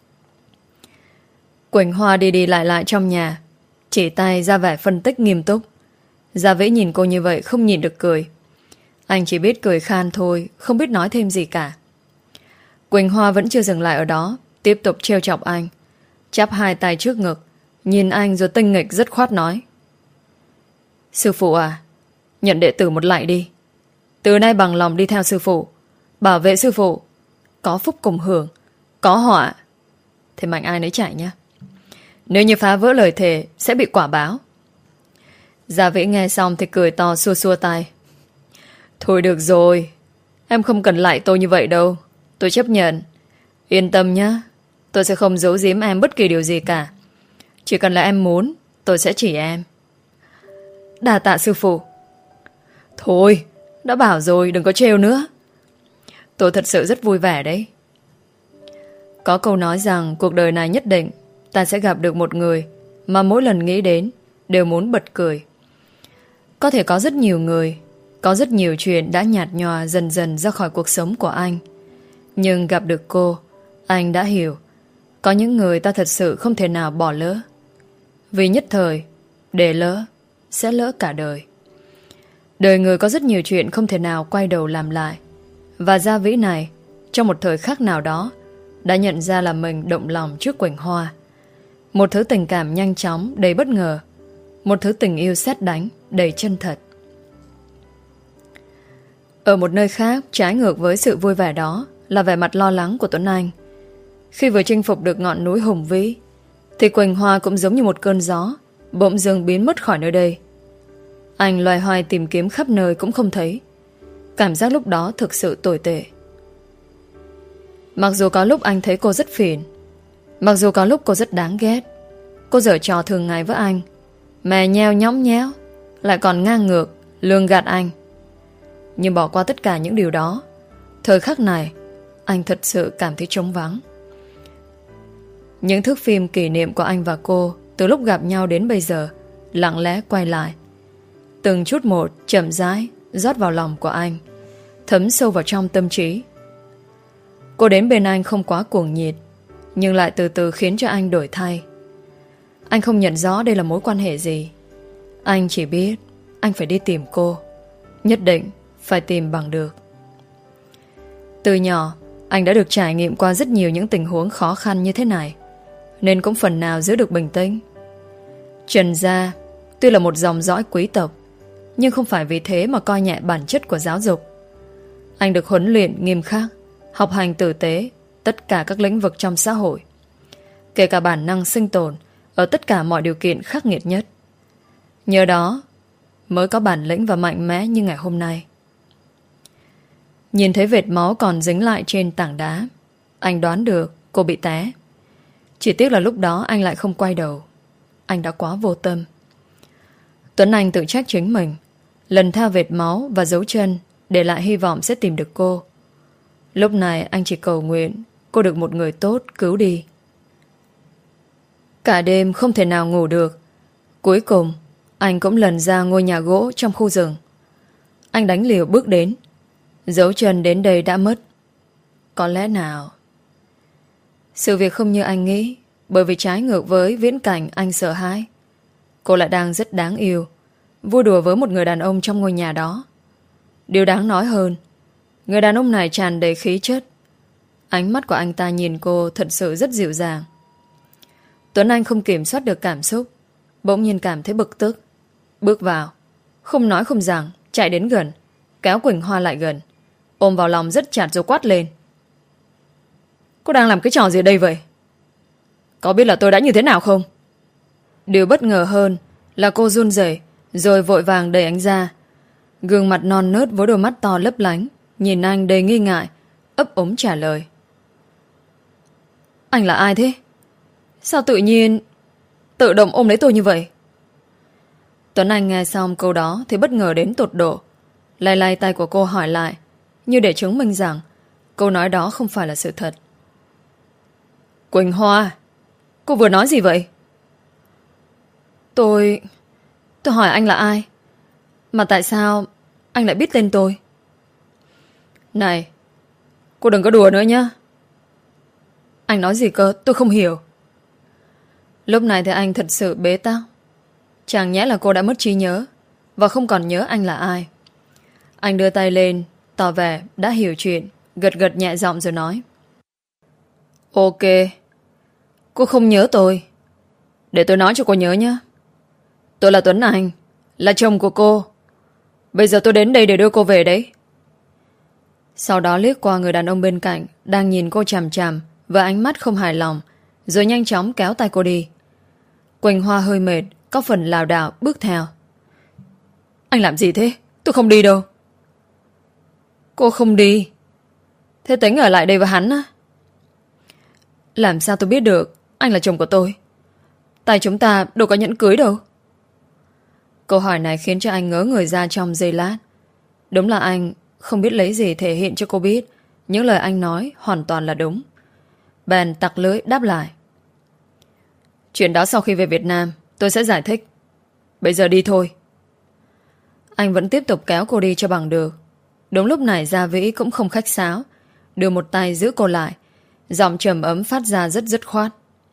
Quỳnh Hoa đi đi lại lại trong nhà, chỉ tay ra vẻ phân tích nghiêm túc. Gia Vĩ nhìn cô như vậy không nhìn được cười. Anh chỉ biết cười khan thôi, không biết nói thêm gì cả. Quỳnh Hoa vẫn chưa dừng lại ở đó, tiếp tục trêu chọc anh, chắp hai tay trước ngực, nhìn anh rồi tinh nghịch dứt khoát nói. Sư phụ à, nhận đệ tử một lại đi. Từ nay bằng lòng đi theo sư phụ, bảo vệ sư phụ. Có phúc cùng hưởng, có họa thì mạnh ai nấy chạy nhé. Nếu như phá vỡ lời thề sẽ bị quả báo. Gia Vĩ nghe xong thì cười to xua xua tay. Thôi được rồi, em không cần lại tôi như vậy đâu, tôi chấp nhận. Yên tâm nhé, tôi sẽ không giấu giếm em bất kỳ điều gì cả. Chỉ cần là em muốn, tôi sẽ chỉ em. Đà tạ sư phụ. Thôi, đã bảo rồi, đừng có trêu nữa. Tôi thật sự rất vui vẻ đấy. Có câu nói rằng cuộc đời này nhất định ta sẽ gặp được một người mà mỗi lần nghĩ đến đều muốn bật cười. Có thể có rất nhiều người, có rất nhiều chuyện đã nhạt nhòa dần dần ra khỏi cuộc sống của anh. Nhưng gặp được cô, anh đã hiểu có những người ta thật sự không thể nào bỏ lỡ. Vì nhất thời, để lỡ, sẽ lỡ cả đời. Đời người có rất nhiều chuyện không thể nào quay đầu làm lại. Và Gia Vĩ này, trong một thời khắc nào đó, đã nhận ra là mình động lòng trước Quỳnh Hoa. Một thứ tình cảm nhanh chóng, đầy bất ngờ. Một thứ tình yêu sét đánh, đầy chân thật. Ở một nơi khác, trái ngược với sự vui vẻ đó là vẻ mặt lo lắng của Tuấn Anh. Khi vừa chinh phục được ngọn núi hùng vĩ, thì Quỳnh Hoa cũng giống như một cơn gió, bỗng dưng biến mất khỏi nơi đây. Anh loay hoay tìm kiếm khắp nơi cũng không thấy. Cảm giác lúc đó thực sự tồi tệ. Mặc dù có lúc anh thấy cô rất phiền, mặc dù có lúc cô rất đáng ghét, cô giở trò thường ngày với anh, mè nheo nhõng nhẽo, lại còn ngang ngược, lường gạt anh. Nhưng bỏ qua tất cả những điều đó, thời khắc này anh thật sự cảm thấy trống vắng. Những thước phim kỷ niệm của anh và cô từ lúc gặp nhau đến bây giờ lặng lẽ quay lại, từng chút một chậm rãi rót vào lòng của anh, thấm sâu vào trong tâm trí. Cô đến bên anh không quá cuồng nhiệt, nhưng lại từ từ khiến cho anh đổi thay. Anh không nhận rõ đây là mối quan hệ gì. Anh chỉ biết anh phải đi tìm cô, nhất định phải tìm bằng được. Từ nhỏ, anh đã được trải nghiệm qua rất nhiều những tình huống khó khăn như thế này, nên cũng phần nào giữ được bình tĩnh. Trần gia tuy là một dòng dõi quý tộc, nhưng không phải vì thế mà coi nhẹ bản chất của giáo dục. Anh được huấn luyện nghiêm khắc, học hành tử tế tất cả các lĩnh vực trong xã hội, kể cả bản năng sinh tồn ở tất cả mọi điều kiện khắc nghiệt nhất. Nhờ đó mới có bản lĩnh và mạnh mẽ như ngày hôm nay. Nhìn thấy vệt máu còn dính lại trên tảng đá, anh đoán được cô bị té. Chỉ tiếc là lúc đó anh lại không quay đầu. Anh đã quá vô tâm. Tuấn Anh tự trách chính mình, lần theo vệt máu và dấu chân, để lại hy vọng sẽ tìm được cô. Lúc này anh chỉ cầu nguyện cô được một người tốt cứu đi. Cả đêm không thể nào ngủ được. Cuối cùng anh cũng lần ra ngôi nhà gỗ trong khu rừng. Anh đánh liều bước đến. Dấu chân đến đây đã mất. Có lẽ nào sự việc không như anh nghĩ, bởi vì trái ngược với viễn cảnh anh sợ hãi, cô lại đang rất đáng yêu, vui đùa với một người đàn ông trong ngôi nhà đó. Điều đáng nói hơn, người đàn ông này tràn đầy khí chất. Ánh mắt của anh ta nhìn cô thật sự rất dịu dàng. Tuấn Anh không kiểm soát được cảm xúc, bỗng nhiên cảm thấy bực tức. Bước vào, không nói không rằng, chạy đến gần, kéo Quỳnh Hoa lại gần, ôm vào lòng rất chặt rồi quát lên. Cô đang làm cái trò gì ở đây vậy? Có biết là tôi đã như thế nào không? Điều bất ngờ hơn là cô run rẩy rồi vội vàng đẩy anh ra. Gương mặt non nớt với đôi mắt to lấp lánh nhìn anh đầy nghi ngại, ấp úng trả lời. Anh là ai thế? Sao tự nhiên tự động ôm lấy tôi như vậy? Tuấn Anh nghe xong câu đó thì bất ngờ đến tột độ, lay lay tay của cô hỏi lại, như để chứng minh rằng câu nói đó không phải là sự thật. Quỳnh Hoa, cô vừa nói gì vậy? Tôi... Tôi hỏi anh là ai? Mà tại sao anh lại biết tên tôi? Này, cô đừng có đùa nữa nhé. Anh nói gì cơ? Tôi không hiểu. Lúc này thì anh thật sự bế tắc. Chẳng nhẽ là cô đã mất trí nhớ và không còn nhớ anh là ai. Anh đưa tay lên, tỏ vẻ đã hiểu chuyện, gật gật nhẹ giọng rồi nói. Ok, cô không nhớ tôi. Để tôi nói cho cô nhớ nhé. Tôi là Tuấn Anh, là chồng của cô. Bây giờ tôi đến đây để đưa cô về đấy. Sau đó liếc qua người đàn ông bên cạnh đang nhìn cô chằm chằm với ánh mắt không hài lòng, rồi nhanh chóng kéo tay cô đi. Quỳnh Hoa hơi mệt, có phần lảo đảo bước theo. Anh làm gì thế? Tôi không đi đâu. Cô không đi? Thế tính ở lại đây với hắn á? Làm sao tôi biết được anh là chồng của tôi? Tay chúng ta đâu có nhẫn cưới đâu. Câu hỏi này khiến cho anh ngớ người ra trong giây lát. Đúng là anh không biết lấy gì thể hiện cho cô biết những lời anh nói hoàn toàn là đúng. Bèn tặc lưỡi đáp lại. Chuyện đó sau khi về Việt Nam tôi sẽ giải thích. Bây giờ đi thôi. Anh vẫn tiếp tục kéo cô đi cho bằng được. Đúng lúc này Gia Vĩ cũng không khách sáo, đưa một tay giữ cô lại, giọng trầm ấm phát ra rất dứt khoát.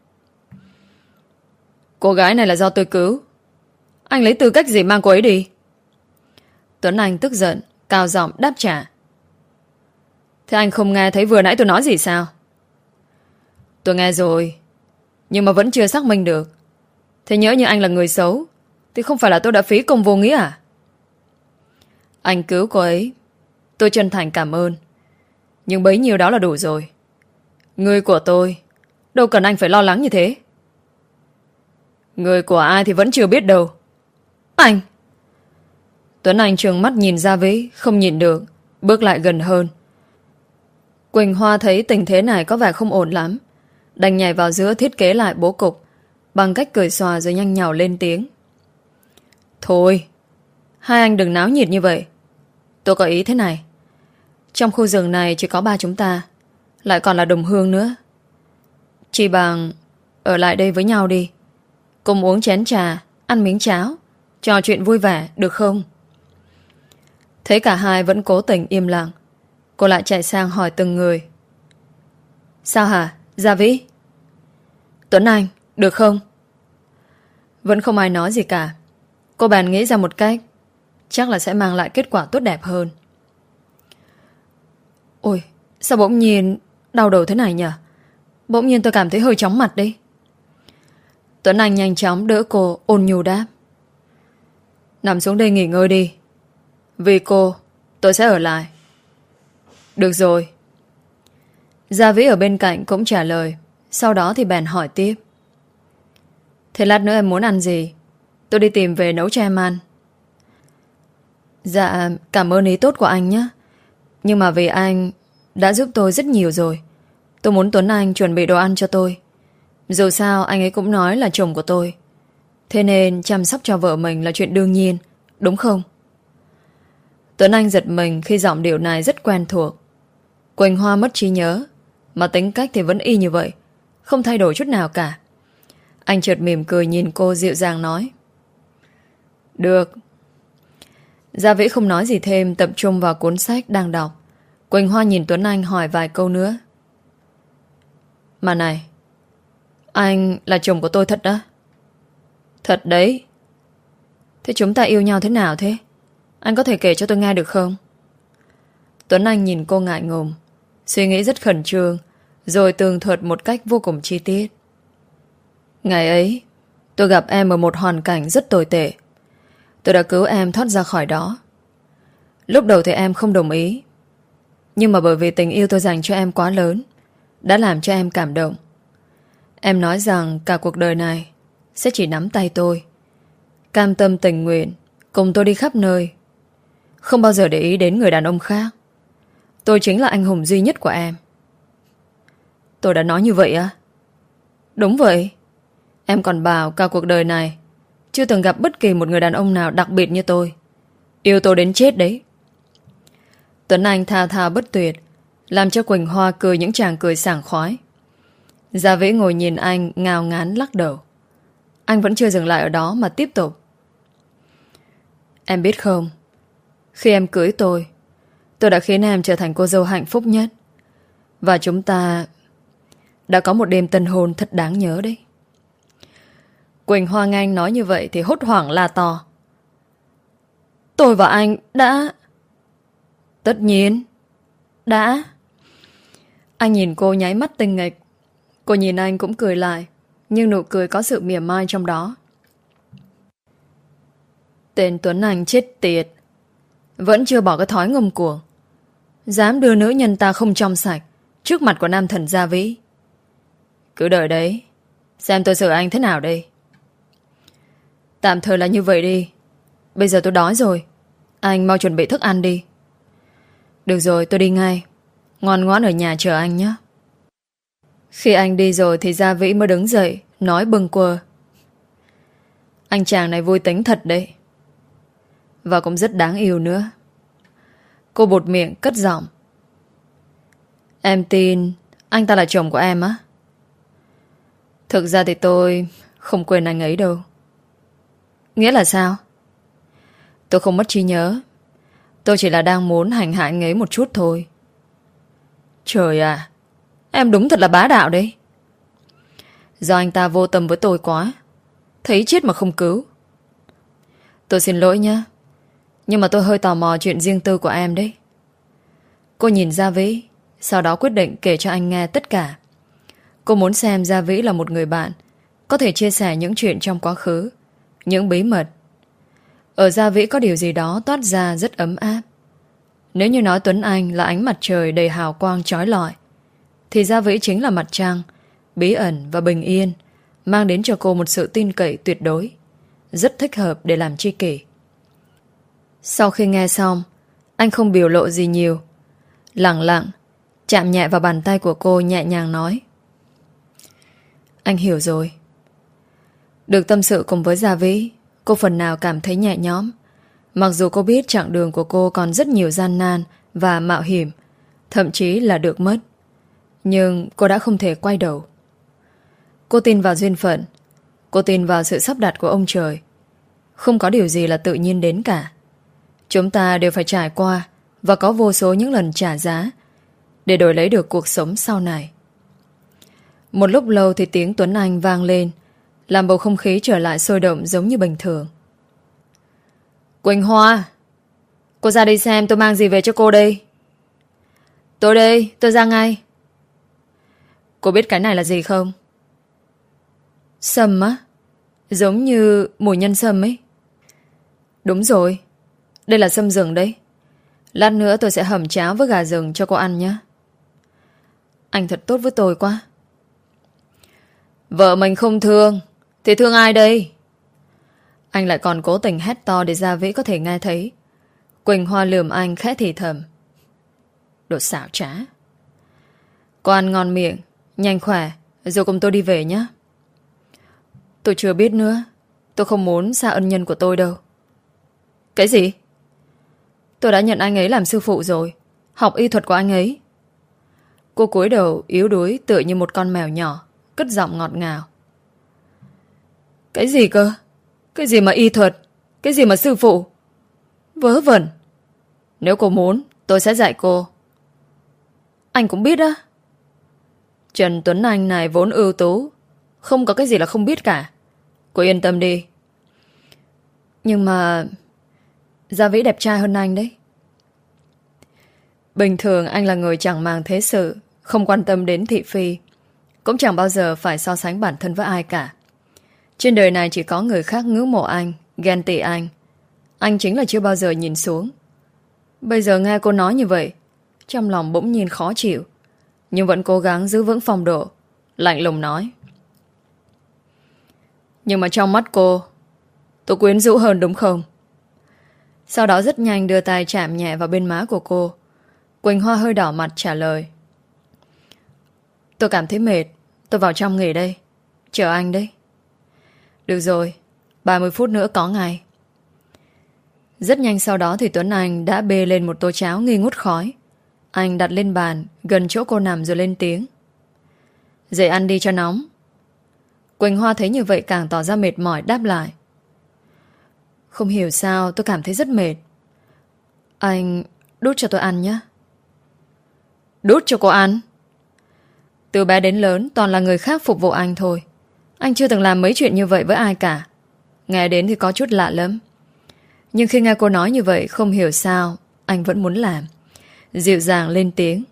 Cô gái này là do tôi cứu. Anh lấy tư cách gì mang cô ấy đi? Tuấn Anh tức giận, cao giọng đáp trả. Thế anh không nghe thấy vừa nãy tôi nói gì sao? Tôi nghe rồi, nhưng mà vẫn chưa xác minh được. Thế nhớ như anh là người xấu thì không phải là tôi đã phí công vô nghĩa à? Anh cứu cô ấy, tôi chân thành cảm ơn, nhưng bấy nhiêu đó là đủ rồi. Người của tôi đâu cần anh phải lo lắng như thế. Người của ai thì vẫn chưa biết đâu. Anh! Tuấn Anh trừng mắt nhìn Gia Vĩ, không nhìn được, bước lại gần hơn. Quỳnh Hoa thấy tình thế này có vẻ không ổn lắm, đành nhảy vào giữa thiết kế lại bố cục bằng cách cười xòa rồi nhanh nhảu lên tiếng. Thôi, hai anh đừng náo nhiệt như vậy. Tôi có ý thế này. Trong khu rừng này chỉ có ba chúng ta, lại còn là đồng hương nữa. Chỉ bằng ở lại đây với nhau đi, cùng uống chén trà, ăn miếng cháo, trò chuyện vui vẻ, được không? Thấy cả hai vẫn cố tình im lặng, cô lại chạy sang hỏi từng người. Sao hả, Gia Vĩ? Tuấn Anh, được không? Vẫn không ai nói gì cả. Cô bèn nghĩ ra một cách, chắc là sẽ mang lại kết quả tốt đẹp hơn. Ôi, sao bỗng nhiên đau đầu thế này nhỉ? Bỗng nhiên tôi cảm thấy hơi chóng mặt đi. Tuấn Anh nhanh chóng đỡ cô, ôn nhu đáp. Nằm xuống đây nghỉ ngơi đi. Vì cô, tôi sẽ ở lại. Được rồi. Gia Vĩ ở bên cạnh cũng trả lời. Sau đó thì bèn hỏi tiếp. Thế lát nữa em muốn ăn gì? Tôi đi tìm về nấu cho em ăn. Dạ, cảm ơn ý tốt của anh nhé. Nhưng mà vì anh đã giúp tôi rất nhiều rồi, tôi muốn Tuấn Anh chuẩn bị đồ ăn cho tôi. Dù sao anh ấy cũng nói là chồng của tôi, thế nên chăm sóc cho vợ mình là chuyện đương nhiên, đúng không? Tuấn Anh giật mình khi giọng điệu này rất quen thuộc. Quỳnh Hoa mất trí nhớ, mà tính cách thì vẫn y như vậy, không thay đổi chút nào cả. Anh chợt mỉm cười nhìn cô dịu dàng nói. Được. Gia Vĩ không nói gì thêm, tập trung vào cuốn sách đang đọc. Quỳnh Hoa nhìn Tuấn Anh hỏi vài câu nữa. Mà này, anh là chồng của tôi thật đó? Thật đấy. Thế chúng ta yêu nhau thế nào thế? Anh có thể kể cho tôi nghe được không? Tuấn Anh nhìn cô ngại ngùng, suy nghĩ rất khẩn trương, rồi tường thuật một cách vô cùng chi tiết. Ngày ấy, tôi gặp em ở một hoàn cảnh rất tồi tệ. Tôi đã cứu em thoát ra khỏi đó. Lúc đầu thì em không đồng ý, nhưng mà bởi vì tình yêu tôi dành cho em quá lớn, đã làm cho em cảm động. Em nói rằng cả cuộc đời này sẽ chỉ nắm tay tôi, cam tâm tình nguyện cùng tôi đi khắp nơi, không bao giờ để ý đến người đàn ông khác. Tôi chính là anh hùng duy nhất của em. Tôi đã nói như vậy á? Đúng vậy. Em còn bảo cả cuộc đời này chưa từng gặp bất kỳ một người đàn ông nào đặc biệt như tôi. Yêu tôi đến chết đấy. Tuấn Anh tha tha bất tuyệt, làm cho Quỳnh Hoa cười những tràng cười sảng khoái. Gia Vĩ ngồi nhìn anh ngao ngán lắc đầu. Anh vẫn chưa dừng lại ở đó mà tiếp tục. Em biết không, khi em cưới tôi, tôi đã khiến em trở thành cô dâu hạnh phúc nhất. Và chúng ta đã có một đêm tân hôn thật đáng nhớ đấy. Quỳnh Hoa nghe anh nói như vậy thì hốt hoảng la to. Tôi và anh đã... Tất nhiên đã. Anh nhìn cô nháy mắt tinh nghịch. Cô nhìn anh cũng cười lại, nhưng nụ cười có sự mỉa mai trong đó. Tên Tuấn Anh chết tiệt, vẫn chưa bỏ cái thói ngông cuồng, dám đưa nữ nhân ta không trong sạch trước mặt của nam thần Gia Vĩ. Cứ đợi đấy, xem tôi xử anh thế nào đây. Tạm thời là như vậy đi. Bây giờ tôi đói rồi, anh mau chuẩn bị thức ăn đi. Được rồi, tôi đi ngay. Ngoan ngoãn ở nhà chờ anh nhé. Khi anh đi rồi thì Gia Vĩ mới đứng dậy, nói bâng quơ. Anh chàng này vui tính thật đấy, và cũng rất đáng yêu nữa. Cô bột miệng cất giọng. Em tin anh ta là chồng của em á? Thực ra thì tôi không quên anh ấy đâu. Nghĩa là sao? Tôi không mất trí nhớ. Tôi chỉ là đang muốn hành hạ anh ấy một chút thôi. Trời à, em đúng thật là bá đạo đấy. Do anh ta vô tâm với tôi quá, thấy chết mà không cứu. Tôi xin lỗi nhé, nhưng mà tôi hơi tò mò chuyện riêng tư của em đấy. Cô nhìn Gia Vĩ, sau đó quyết định kể cho anh nghe tất cả. Cô muốn xem Gia Vĩ là một người bạn, có thể chia sẻ những chuyện trong quá khứ, những bí mật. Ở Gia Vĩ có điều gì đó toát ra rất ấm áp. Nếu như nói Tuấn Anh là ánh mặt trời đầy hào quang chói lọi, thì Gia Vĩ chính là mặt trăng, bí ẩn và bình yên, mang đến cho cô một sự tin cậy tuyệt đối, rất thích hợp để làm tri kỷ. Sau khi nghe xong, anh không biểu lộ gì nhiều, lặng lặng chạm nhẹ vào bàn tay của cô, nhẹ nhàng nói. Anh hiểu rồi. Được tâm sự cùng với Gia Vĩ, cô phần nào cảm thấy nhẹ nhõm. Mặc dù cô biết chặng đường của cô còn rất nhiều gian nan và mạo hiểm, thậm chí là được mất, nhưng cô đã không thể quay đầu. Cô tin vào duyên phận, cô tin vào sự sắp đặt của ông trời. Không có điều gì là tự nhiên đến cả. Chúng ta đều phải trải qua và có vô số những lần trả giá để đổi lấy được cuộc sống sau này. Một lúc lâu thì tiếng Tuấn Anh vang lên, làm bầu không khí trở lại sôi động giống như bình thường. Quỳnh Hoa, cô ra đây xem tôi mang gì về cho cô đây. Tôi đây, tôi ra ngay. Cô biết cái này là gì không? Sâm á? Giống như mùi nhân sâm ấy. Đúng rồi, đây là sâm rừng đấy. Lát nữa tôi sẽ hầm cháo với gà rừng cho cô ăn nhé. Anh thật tốt với tôi quá. Vợ mình không thương thì thương ai đây? Anh lại còn cố tình hét to để Gia Vĩ có thể nghe thấy. Quỳnh Hoa lườm anh khẽ thì thầm. Đồ xảo trá. Cô ăn ngon miệng, nhanh khỏe, rồi cùng tôi đi về nhé. Tôi chưa biết nữa. Tôi không muốn xa ân nhân của tôi đâu. Cái gì? Tôi đã nhận anh ấy làm sư phụ rồi, học y thuật của anh ấy. Cô cúi đầu yếu đuối tựa như một con mèo nhỏ, cất giọng ngọt ngào. Cái gì cơ? Cái gì mà y thuật? Cái gì mà sư phụ? Vớ vẩn. Nếu cô muốn, tôi sẽ dạy cô. Anh cũng biết á? Trần Tuấn Anh này vốn ưu tú, không có cái gì là không biết cả. Cô yên tâm đi. Nhưng mà Gia Vĩ đẹp trai hơn anh đấy. Bình thường anh là người chẳng màng thế sự, không quan tâm đến thị phi, cũng chẳng bao giờ phải so sánh bản thân với ai cả. Trên đời này chỉ có người khác ngưỡng mộ anh, ghen tị anh. Anh chính là chưa bao giờ nhìn xuống. Bây giờ nghe cô nói như vậy, trong lòng bỗng nhiên khó chịu, nhưng vẫn cố gắng giữ vững phong độ, lạnh lùng nói. Nhưng mà trong mắt cô, tôi quyến rũ hơn đúng không? Sau đó rất nhanh đưa tay chạm nhẹ vào bên má của cô. Quỳnh Hoa hơi đỏ mặt trả lời. Tôi cảm thấy mệt, tôi vào trong nghỉ đây. Chờ anh đấy. Được rồi, ba mươi phút nữa có ngay. Rất nhanh sau đó thì Tuấn Anh đã bê lên một tô cháo nghi ngút khói. Anh đặt lên bàn gần chỗ cô nằm rồi lên tiếng. Dậy ăn đi cho nóng. Quỳnh Hoa thấy như vậy càng tỏ ra mệt mỏi đáp lại. Không hiểu sao tôi cảm thấy rất mệt. Anh đút cho tôi ăn nhé. Đút cho cô ăn? Từ bé đến lớn toàn là người khác phục vụ anh thôi. Anh chưa từng làm mấy chuyện như vậy với ai cả. Nghe đến thì có chút lạ lắm. Nhưng khi nghe cô nói như vậy, không hiểu sao anh vẫn muốn làm. Dịu dàng lên tiếng.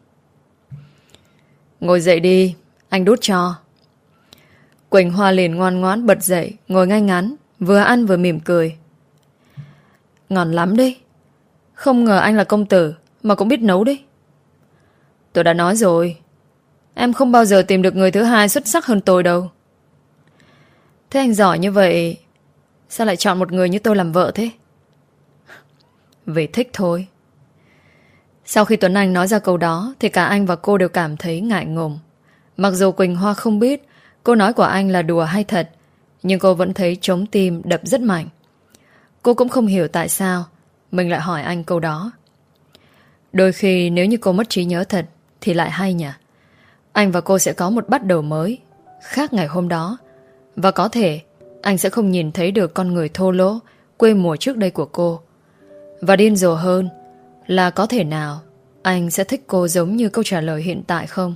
Ngồi dậy đi, anh đút cho. Quỳnh Hoa liền ngoan ngoãn bật dậy, ngồi ngay ngắn, vừa ăn vừa mỉm cười. Ngon lắm đấy. Không ngờ anh là công tử mà cũng biết nấu đấy. Tôi đã nói rồi, em không bao giờ tìm được người thứ hai xuất sắc hơn tôi đâu. Thế anh giỏi như vậy, sao lại chọn một người như tôi làm vợ thế? Vì thích thôi. Sau khi Tuấn Anh nói ra câu đó thì cả anh và cô đều cảm thấy ngại ngùng. Mặc dù Quỳnh Hoa không biết câu nói của anh là đùa hay thật, nhưng cô vẫn thấy trống tim đập rất mạnh. Cô cũng không hiểu tại sao mình lại hỏi anh câu đó. Đôi khi nếu như cô mất trí nhớ thật thì lại hay nhỉ. Anh và cô sẽ có một bắt đầu mới, khác ngày hôm đó. Và có thể anh sẽ không nhìn thấy được con người thô lỗ, quê mùa trước đây của cô. Và điên rồ hơn là có thể nào anh sẽ thích cô giống như câu trả lời hiện tại không?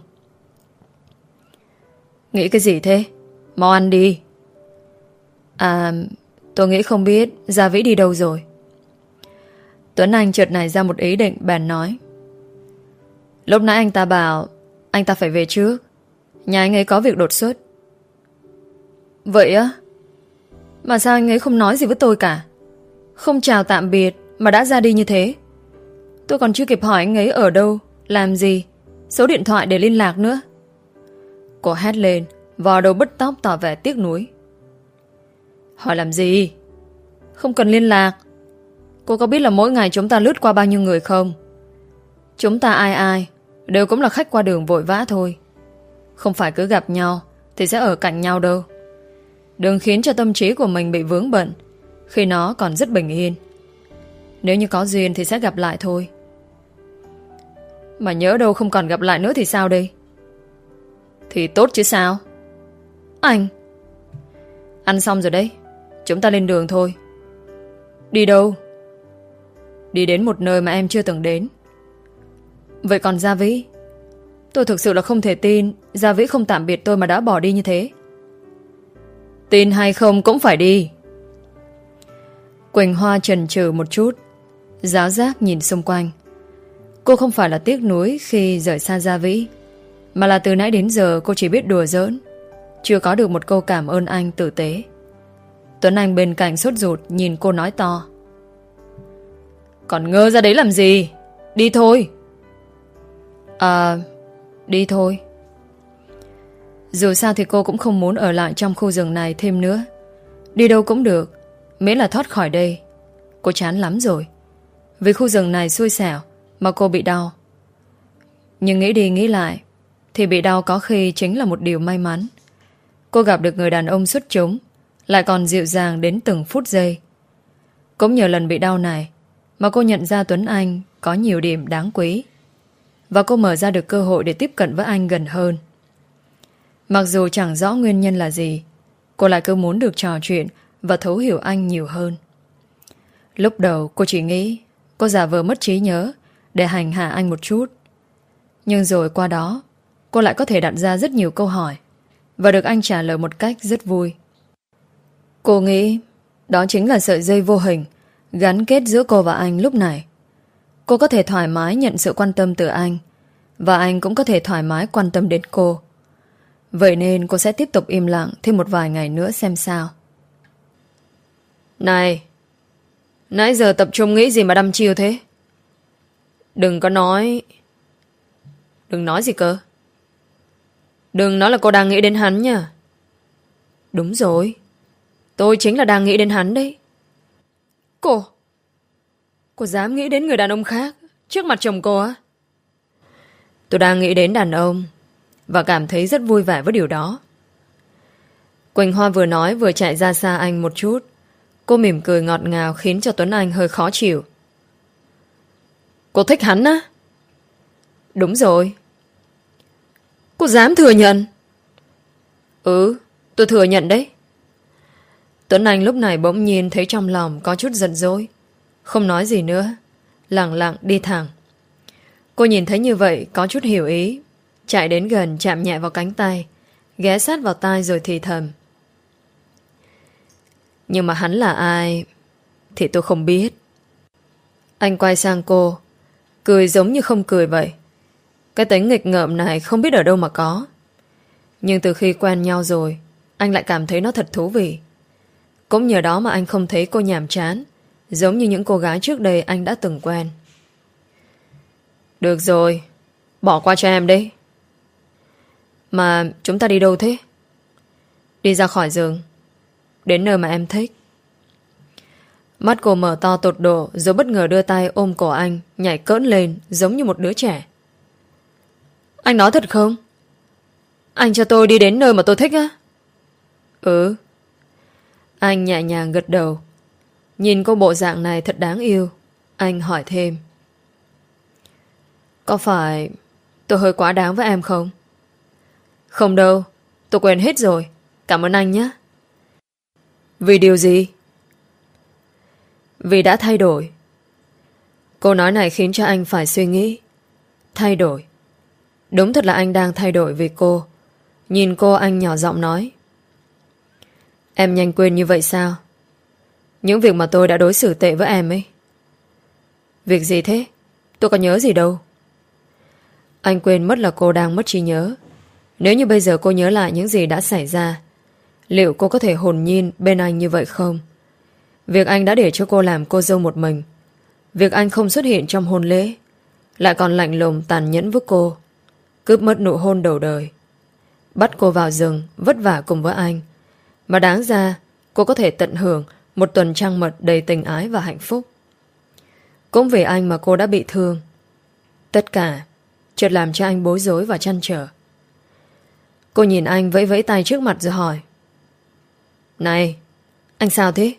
Nghĩ cái gì thế? Mau ăn đi. À, tôi nghĩ không biết Gia Vĩ đi đâu rồi. Tuấn Anh chợt nảy ra một ý định, bèn nói. Lúc nãy anh ta bảo anh ta phải về trước, nhà anh ấy có việc đột xuất. Vậy á? Mà sao anh ấy không nói gì với tôi cả? Không chào tạm biệt mà đã ra đi như thế. Tôi còn chưa kịp hỏi anh ấy ở đâu, làm gì, số điện thoại để liên lạc nữa. Cô hét lên, vò đầu bứt tóc tỏ vẻ tiếc nuối. Hỏi làm gì? Không cần liên lạc. Cô có biết là mỗi ngày chúng ta lướt qua bao nhiêu người không? Chúng ta ai ai đều cũng là khách qua đường vội vã thôi. Không phải cứ gặp nhau thì sẽ ở cạnh nhau đâu. Đừng khiến cho tâm trí của mình bị vướng bận khi nó còn rất bình yên. Nếu như có duyên thì sẽ gặp lại thôi. Mà nhớ đâu không còn gặp lại nữa thì sao đây? Thì tốt chứ sao? Anh ăn xong rồi đấy, chúng ta lên đường thôi. Đi đâu? Đi đến một nơi mà em chưa từng đến. Vậy còn Gia Vĩ? Tôi thực sự là không thể tin Gia Vĩ không tạm biệt tôi mà đã bỏ đi như thế. Tin hay không cũng phải đi. Quỳnh Hoa chần chừ một chút, giáo giác nhìn xung quanh. Cô không phải là tiếc nuối khi rời xa Gia Vĩ, mà là từ nãy đến giờ cô chỉ biết đùa giỡn, chưa có được một câu cảm ơn anh tử tế. Tuấn Anh bên cạnh sốt ruột nhìn cô nói to. Còn ngơ ra đấy làm gì? Đi thôi. À, đi thôi. Dù sao thì cô cũng không muốn ở lại trong khu rừng này thêm nữa. Đi đâu cũng được, miễn là thoát khỏi đây. Cô chán lắm rồi. Vì khu rừng này xui xẻo mà cô bị đau. Nhưng nghĩ đi nghĩ lại thì bị đau có khi chính là một điều may mắn. Cô gặp được người đàn ông xuất chúng, lại còn dịu dàng đến từng phút giây. Cũng nhờ lần bị đau này mà cô nhận ra Tuấn Anh có nhiều điểm đáng quý, và cô mở ra được cơ hội để tiếp cận với anh gần hơn. Mặc dù chẳng rõ nguyên nhân là gì, cô lại cứ muốn được trò chuyện và thấu hiểu anh nhiều hơn. Lúc đầu cô chỉ nghĩ cô giả vờ mất trí nhớ để hành hạ anh một chút. Nhưng rồi qua đó cô lại có thể đặt ra rất nhiều câu hỏi và được anh trả lời một cách rất vui. Cô nghĩ đó chính là sợi dây vô hình gắn kết giữa cô và anh lúc này. Cô Cô có thể thoải mái nhận sự quan tâm từ anh, và anh cũng có thể thoải mái quan tâm đến cô. Vậy nên cô sẽ tiếp tục im lặng thêm một vài ngày nữa xem sao. Này, nãy giờ tập trung nghĩ gì mà đăm chiêu thế? Đừng có nói... Đừng nói gì cơ? Đừng nói là cô đang nghĩ đến hắn nha. Đúng rồi, tôi chính là đang nghĩ đến hắn đấy. Cô Cô dám nghĩ đến người đàn ông khác trước mặt chồng cô á? Tôi đang nghĩ đến đàn ông, và cảm thấy rất vui vẻ với điều đó. Quỳnh Hoa vừa nói vừa chạy ra xa anh một chút. Cô mỉm cười ngọt ngào khiến cho Tuấn Anh hơi khó chịu. Cô thích hắn á? Đúng rồi. Cô dám thừa nhận? Ừ, tôi thừa nhận đấy. Tuấn Anh lúc này bỗng nhiên thấy trong lòng có chút giận dỗi, không nói gì nữa, lặng lặng đi thẳng. Cô nhìn thấy như vậy có chút hiểu ý, chạy đến gần chạm nhẹ vào cánh tay, ghé sát vào tai rồi thì thầm. Nhưng mà hắn là ai thì tôi không biết. Anh quay sang cô, cười giống như không cười vậy. Cái tính nghịch ngợm này không biết ở đâu mà có. Nhưng từ khi quen nhau rồi, anh lại cảm thấy nó thật thú vị. Cũng nhờ đó mà anh không thấy cô nhàm chán, giống như những cô gái trước đây anh đã từng quen. Được rồi, bỏ qua cho em đi. Mà chúng ta đi đâu thế? Đi ra khỏi giường, đến nơi mà em thích. Mắt cô mở to tột độ, rồi bất ngờ đưa tay ôm cổ anh, nhảy cỡn lên giống như một đứa trẻ. Anh nói thật không? Anh cho tôi đi đến nơi mà tôi thích á? Ừ. Anh nhẹ nhàng gật đầu. Nhìn cô bộ dạng này thật đáng yêu. Anh hỏi thêm. Có phải tôi hơi quá đáng với em không? Không đâu, tôi quên hết rồi. Cảm ơn anh nhé. Vì điều gì? Vì đã thay đổi. Câu nói này khiến cho anh phải suy nghĩ. Thay đổi. Đúng thật là anh đang thay đổi vì cô. Nhìn cô anh nhỏ giọng nói. Em nhanh quên như vậy sao? Những việc mà tôi đã đối xử tệ với em ấy. Việc gì thế? Tôi có nhớ gì đâu. Anh quên mất là cô đang mất trí nhớ. Nếu như bây giờ cô nhớ lại những gì đã xảy ra, liệu cô có thể hồn nhiên bên anh như vậy không? Việc anh đã để cho cô làm cô dâu một mình, việc anh không xuất hiện trong hôn lễ, lại còn lạnh lùng tàn nhẫn với cô, cướp mất nụ hôn đầu đời, bắt cô vào rừng vất vả cùng với anh, mà đáng ra cô có thể tận hưởng một tuần trăng mật đầy tình ái và hạnh phúc. Cũng vì anh mà cô đã bị thương. Tất cả chợt làm cho anh bối rối và trăn trở. Cô nhìn anh vẫy vẫy tay trước mặt rồi hỏi. Này, anh sao thế?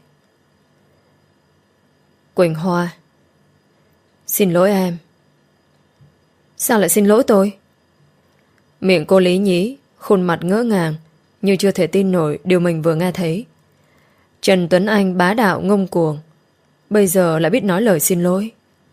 Quỳnh Hoa. Xin lỗi em. Sao lại xin lỗi tôi? Miệng cô lý nhí, khuôn mặt ngỡ ngàng, như chưa thể tin nổi điều mình vừa nghe thấy. Trần Tuấn Anh bá đạo ngông cuồng, bây giờ lại biết nói lời xin lỗi.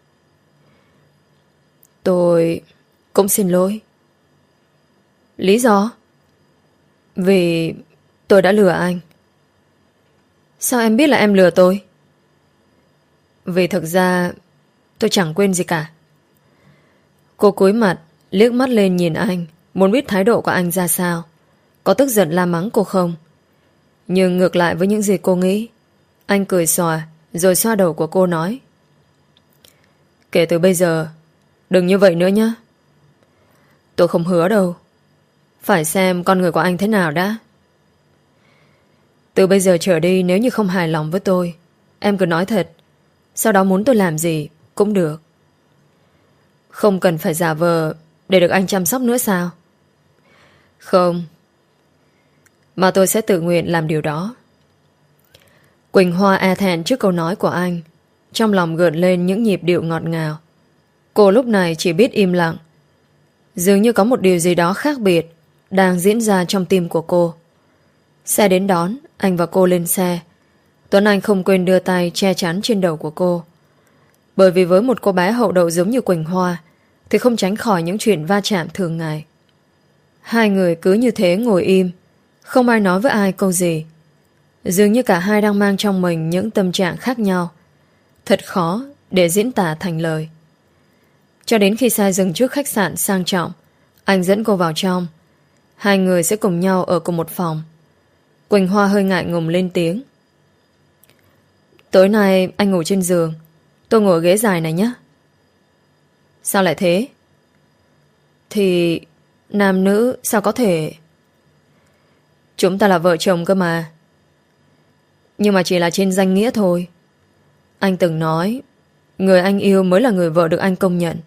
Tôi cũng xin lỗi. Lý do? Vì tôi đã lừa anh. Sao em biết là em lừa tôi? Vì thực ra tôi chẳng quên gì cả. Cô cúi mặt, liếc mắt lên nhìn anh, muốn biết thái độ của anh ra sao, có tức giận la mắng cô không. Nhưng ngược lại với những gì cô nghĩ, anh cười xòa, rồi xoa đầu của cô nói. Kể từ bây giờ đừng như vậy nữa nhé. Tôi không hứa đâu. Phải xem con người của anh thế nào đã. Từ bây giờ trở đi, nếu như không hài lòng với tôi, em cứ nói thật. Sau đó muốn tôi làm gì cũng được. Không cần phải giả vờ để được anh chăm sóc nữa sao? Không. Mà tôi sẽ tự nguyện làm điều đó. Quỳnh Hoa e thẹn trước câu nói của anh, trong lòng gợn lên những nhịp điệu ngọt ngào. Cô lúc này chỉ biết im lặng. Dường như có một điều gì đó khác biệt đang diễn ra trong tim của cô. Xe đến đón, anh và cô lên xe. Tuấn Anh không quên đưa tay che chắn trên đầu của cô. Bởi vì với một cô bé hậu đậu giống như Quỳnh Hoa thì không tránh khỏi những chuyện va chạm thường ngày. Hai người cứ như thế ngồi im, không ai nói với ai câu gì. Dường như cả hai đang mang trong mình những tâm trạng khác nhau. Thật khó để diễn tả thành lời. Cho đến khi xe dừng trước khách sạn sang trọng, anh dẫn cô vào trong. Hai người sẽ cùng nhau ở cùng một phòng. Quỳnh Hoa hơi ngại ngùng lên tiếng. Tối nay anh ngủ trên giường, tôi ngồi ở ghế dài này nhé. Sao lại thế? Thì nam nữ sao có thể... Chúng ta là vợ chồng cơ mà. Nhưng mà chỉ là trên danh nghĩa thôi. Anh từng nói người anh yêu mới là người vợ được anh công nhận.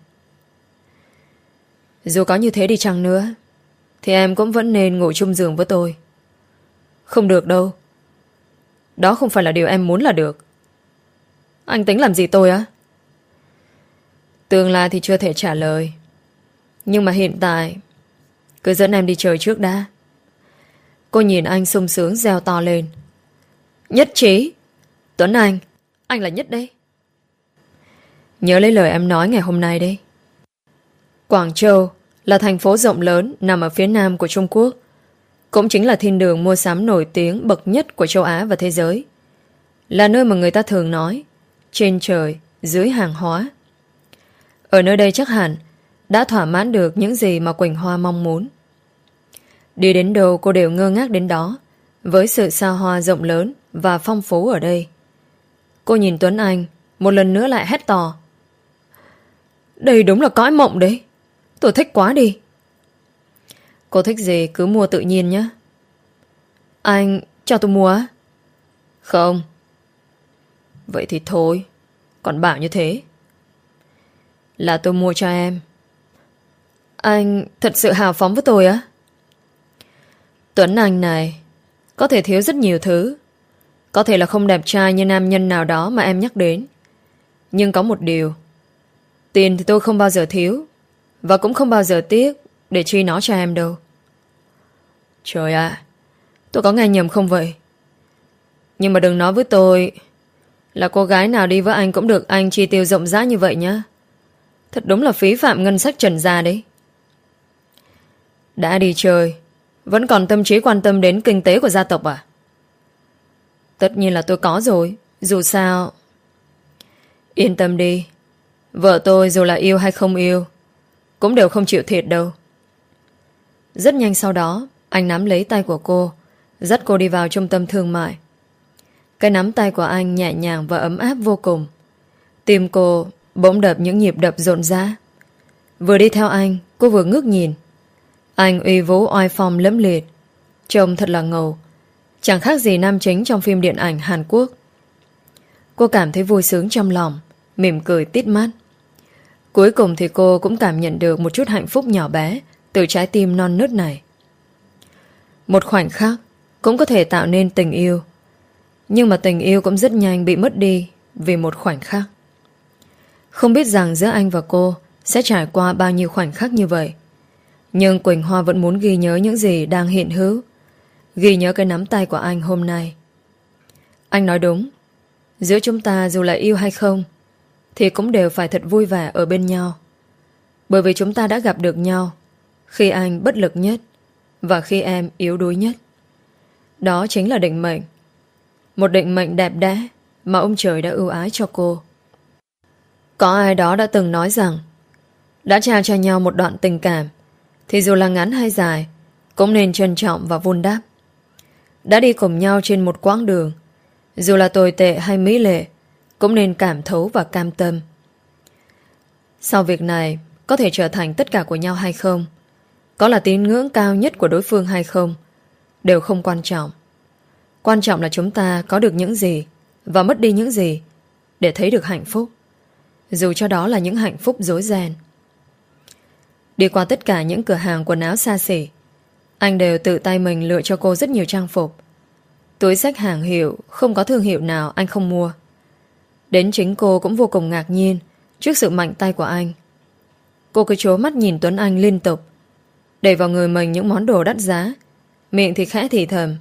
Dù có như thế đi chăng nữa thì em cũng vẫn nên ngủ chung giường với tôi. Không được đâu. Đó không phải là điều em muốn là được. Anh tính làm gì tôi á? Tương lai thì chưa thể trả lời. Nhưng mà hiện tại cứ dẫn em đi chơi trước đã. Cô nhìn anh sung sướng reo to lên. Nhất trí. Tuấn Anh, anh là nhất đấy. Nhớ lấy lời em nói ngày hôm nay đấy. Quảng Châu là thành phố rộng lớn nằm ở phía nam của Trung Quốc. Cũng chính là thiên đường mua sắm nổi tiếng bậc nhất của châu Á và thế giới. Là nơi mà người ta thường nói trên trời, dưới hàng hóa. Ở nơi đây chắc hẳn đã thỏa mãn được những gì mà Quỳnh Hoa mong muốn. Đi đến đâu cô đều ngơ ngác đến đó, với sự xa hoa rộng lớn và phong phú ở đây. Cô nhìn Tuấn Anh, một lần nữa lại hét to. Đây đúng là cõi mộng đấy. Tôi thích quá đi. Cô thích gì cứ mua tự nhiên nhé. Anh cho tôi mua á? Không. Vậy thì thôi. Còn bảo như thế. Là tôi mua cho em. Anh thật sự hào phóng với tôi á? Tuấn Anh này, có thể thiếu rất nhiều thứ. Có thể là không đẹp trai như nam nhân nào đó mà em nhắc đến. Nhưng có một điều. Tiền thì tôi không bao giờ thiếu. Và cũng không bao giờ tiếc để chi nó cho em đâu. Trời ạ, tôi có nghe nhầm không vậy? Nhưng mà đừng nói với tôi là cô gái nào đi với anh cũng được anh chi tiêu rộng rãi như vậy nhá. Thật đúng là phí phạm ngân sách trần gia đấy. Đã đi chơi vẫn còn tâm trí quan tâm đến kinh tế của gia tộc à? Tất nhiên là tôi có rồi. Dù sao... Yên tâm đi. Vợ tôi dù là yêu hay không yêu cũng đều không chịu thiệt đâu. Rất nhanh sau đó anh nắm lấy tay của cô, dắt cô đi vào trung tâm thương mại. Cái nắm tay của anh nhẹ nhàng và ấm áp vô cùng. Tim cô bỗng đập những nhịp đập rộn rã. Vừa đi theo anh, cô vừa ngước nhìn. Anh uy vũ oai phong lẫm liệt, trông thật là ngầu, chẳng khác gì nam chính trong phim điện ảnh Hàn Quốc. Cô cảm thấy vui sướng trong lòng, mỉm cười tít mắt. Cuối cùng thì cô cũng cảm nhận được một chút hạnh phúc nhỏ bé từ trái tim non nớt này. Một khoảnh khắc cũng có thể tạo nên tình yêu. Nhưng mà tình yêu cũng rất nhanh bị mất đi vì một khoảnh khắc. Không biết rằng giữa anh và cô sẽ trải qua bao nhiêu khoảnh khắc như vậy. Nhưng Quỳnh Hoa vẫn muốn ghi nhớ những gì đang hiện hữu. Ghi nhớ cái nắm tay của anh hôm nay. Anh nói đúng. Giữa chúng ta dù là yêu hay không thì cũng đều phải thật vui vẻ ở bên nhau. Bởi vì chúng ta đã gặp được nhau khi anh bất lực nhất và khi em yếu đuối nhất. Đó chính là định mệnh. Một định mệnh đẹp đẽ mà ông trời đã ưu ái cho cô. Có ai đó đã từng nói rằng đã trao cho nhau một đoạn tình cảm thì dù là ngắn hay dài cũng nên trân trọng và vun đắp. Đã đi cùng nhau trên một quãng đường, dù là tồi tệ hay mỹ lệ cũng nên cảm thấu và cam tâm. Sau việc này có thể trở thành tất cả của nhau hay không, có là tín ngưỡng cao nhất của đối phương hay không, đều không quan trọng. Quan trọng là chúng ta có được những gì và mất đi những gì để thấy được hạnh phúc, dù cho đó là những hạnh phúc rối ren. Đi qua tất cả những cửa hàng quần áo xa xỉ, anh đều tự tay mình lựa cho cô rất nhiều trang phục. Túi xách hàng hiệu, không có thương hiệu nào anh không mua. Đến chính cô cũng vô cùng ngạc nhiên trước sự mạnh tay của anh. Cô cứ trố mắt nhìn Tuấn Anh liên tục, đẩy vào người mình những món đồ đắt giá, miệng thì khẽ thì thầm.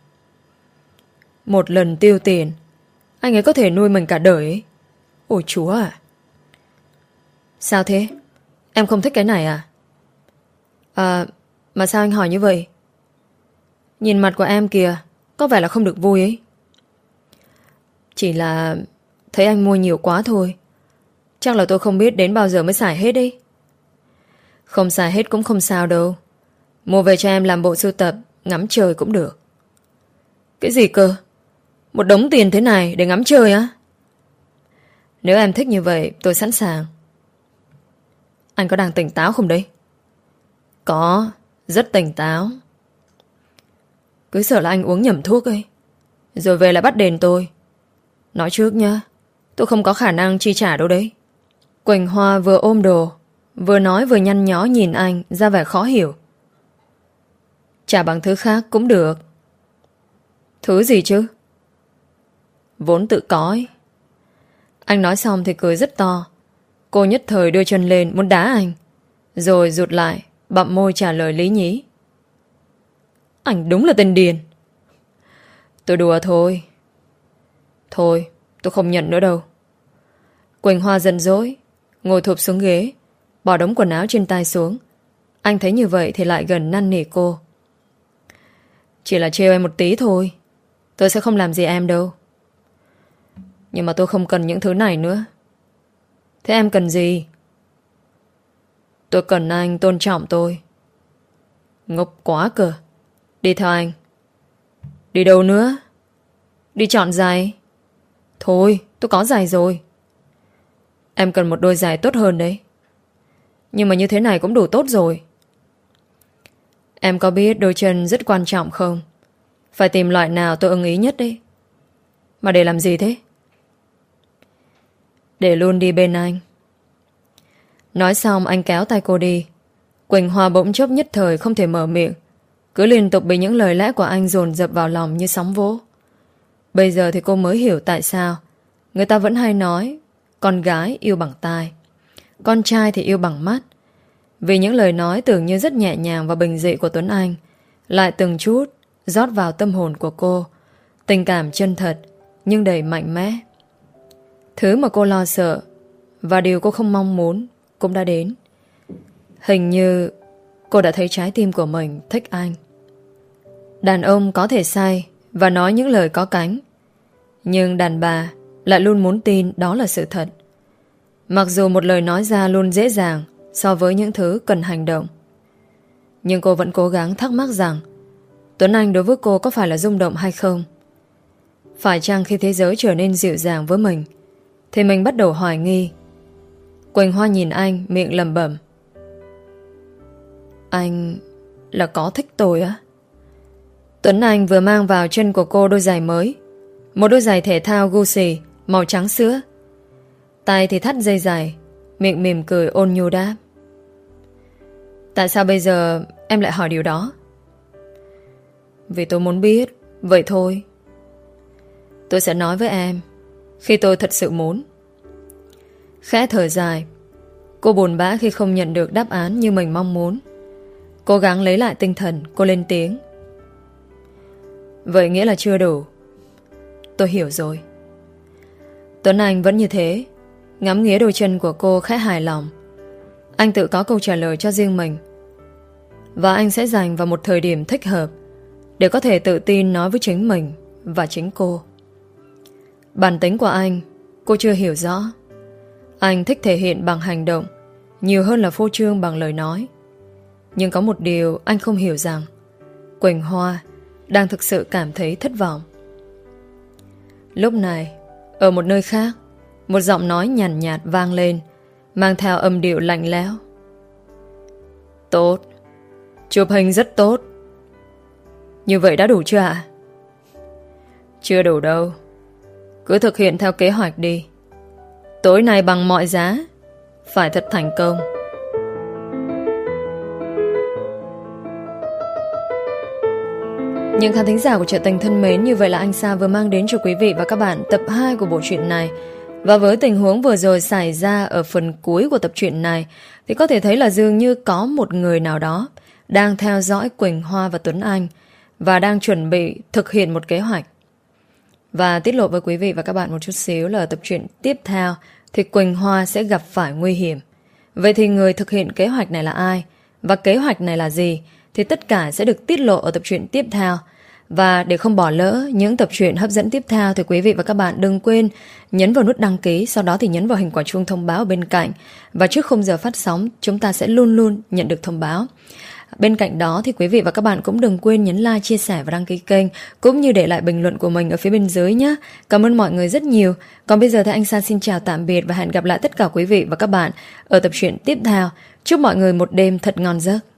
Một lần tiêu tiền, anh ấy có thể nuôi mình cả đời ấy. Ôi chúa à. Sao thế? Em không thích cái này à? À, mà sao anh hỏi như vậy? Nhìn mặt của em kìa, có vẻ là không được vui ấy. Chỉ là thấy anh mua nhiều quá thôi. Chắc là tôi không biết đến bao giờ mới xài hết đi. Không xài hết cũng không sao đâu. Mua về cho em làm bộ sưu tập, ngắm trời cũng được. Cái gì cơ? Một đống tiền thế này để ngắm trời á? Nếu em thích như vậy tôi sẵn sàng. Anh có đang tỉnh táo không đấy? Có, rất tỉnh táo. Cứ sợ là anh uống nhầm thuốc ấy, rồi về lại bắt đền tôi. Nói trước nhá, tôi không có khả năng chi trả đâu đấy. Quỳnh Hoa vừa ôm đồ, vừa nói vừa nhăn nhó nhìn anh ra vẻ khó hiểu. Trả bằng thứ khác cũng được. Thứ gì chứ? Vốn tự có ấy. Anh nói xong thì cười rất to. Cô nhất thời đưa chân lên muốn đá anh, rồi rụt lại, bặm môi trả lời lý nhí. Anh đúng là tên điên. Tôi đùa thôi. Thôi, tôi không nhận nữa đâu. Quỳnh Hoa giận dỗi, ngồi thụp xuống ghế, bỏ đống quần áo trên tay xuống. Anh thấy như vậy thì lại gần năn nỉ cô. Chỉ là trêu em một tí thôi, tôi sẽ không làm gì em đâu. Nhưng mà tôi không cần những thứ này nữa. Thế em cần gì? Tôi cần anh tôn trọng tôi. Ngốc quá cơ. Đi theo anh. Đi đâu nữa? Đi chọn giày. Thôi, tôi có giày rồi. Em cần một đôi giày tốt hơn đấy. Nhưng mà như thế này cũng đủ tốt rồi. Em có biết đôi chân rất quan trọng không? Phải tìm loại nào tôi ưng ý nhất đấy. Mà để làm gì thế? Để luôn đi bên anh. Nói xong anh kéo tay cô đi. Quỳnh Hoa bỗng chốc nhất thời không thể mở miệng, cứ liên tục bị những lời lẽ của anh dồn dập vào lòng như sóng vỗ. Bây giờ thì cô mới hiểu tại sao người ta vẫn hay nói con gái yêu bằng tai, con trai thì yêu bằng mắt. Vì những lời nói tưởng như rất nhẹ nhàng và bình dị của Tuấn Anh lại từng chút rót vào tâm hồn của cô tình cảm chân thật nhưng đầy mạnh mẽ. Thứ mà cô lo sợ và điều cô không mong muốn cũng đã đến. Hình như cô đã thấy trái tim của mình thích anh. Đàn ông có thể sai và nói những lời có cánh, nhưng đàn bà lại luôn muốn tin đó là sự thật. Mặc dù một lời nói ra luôn dễ dàng so với những thứ cần hành động, nhưng cô vẫn cố gắng thắc mắc rằng Tuấn Anh đối với cô có phải là rung động hay không. Phải chăng khi thế giới trở nên dịu dàng với mình thì mình bắt đầu hoài nghi. Quỳnh Hoa nhìn anh, miệng lẩm bẩm. Anh là có thích tôi á? Tuấn Anh vừa mang vào chân của cô đôi giày mới, một đôi giày thể thao Gucci màu trắng sữa. Tay thì thắt dây giày, miệng mỉm cười ôn nhu đáp. Tại sao bây giờ em lại hỏi điều đó? Vì tôi muốn biết, vậy thôi. Tôi sẽ nói với em khi tôi thật sự muốn. Khẽ thở dài, cô buồn bã khi không nhận được đáp án như mình mong muốn. Cố gắng lấy lại tinh thần, cô lên tiếng. Vậy nghĩa là chưa đủ. Tôi hiểu rồi. Tuấn Anh vẫn như thế, ngắm nghía đôi chân của cô khá hài lòng. Anh tự có câu trả lời cho riêng mình, và anh sẽ dành vào một thời điểm thích hợp để có thể tự tin nói với chính mình và chính cô. Bản tính của anh cô chưa hiểu rõ. Anh thích thể hiện bằng hành động nhiều hơn là phô trương bằng lời nói. Nhưng có một điều anh không hiểu rằng Quỳnh Hoa đang thực sự cảm thấy thất vọng. Lúc này, ở một nơi khác, một giọng nói nhàn nhạt, nhạt vang lên, mang theo âm điệu lạnh lẽo. Tốt. Chụp hình rất tốt. Như vậy đã đủ chưa ạ? Chưa đủ đâu. Cứ thực hiện theo kế hoạch đi. Tối nay bằng mọi giá phải thật thành công. Những khán thính giả của Trợ Tình thân mến, như vậy là anh Sa vừa mang đến cho quý vị và các bạn tập hai của bộ truyện này. Và với tình huống vừa rồi xảy ra ở phần cuối của tập truyện này thì có thể thấy là dường như có một người nào đó đang theo dõi Quỳnh Hoa và Tuấn Anh và đang chuẩn bị thực hiện một kế hoạch. Và tiết lộ với quý vị và các bạn một chút xíu là ở tập truyện tiếp theo thì Quỳnh Hoa sẽ gặp phải nguy hiểm. Vậy thì người thực hiện kế hoạch này là ai? Và kế hoạch này là gì? Thì tất cả sẽ được tiết lộ ở tập truyện tiếp theo. Và để không bỏ lỡ những tập truyện hấp dẫn tiếp theo thì quý vị và các bạn đừng quên nhấn vào nút đăng ký, sau đó thì nhấn vào hình quả chuông thông báo ở bên cạnh. Và trước khung giờ phát sóng, chúng ta sẽ luôn luôn nhận được thông báo. Bên cạnh đó thì quý vị và các bạn cũng đừng quên nhấn like, chia sẻ và đăng ký kênh, cũng như để lại bình luận của mình ở phía bên dưới nhé. Cảm ơn mọi người rất nhiều. Còn bây giờ thì anh Sa xin chào tạm biệt và hẹn gặp lại tất cả quý vị và các bạn ở tập truyện tiếp theo. Chúc mọi người một đêm thật ngon giấc.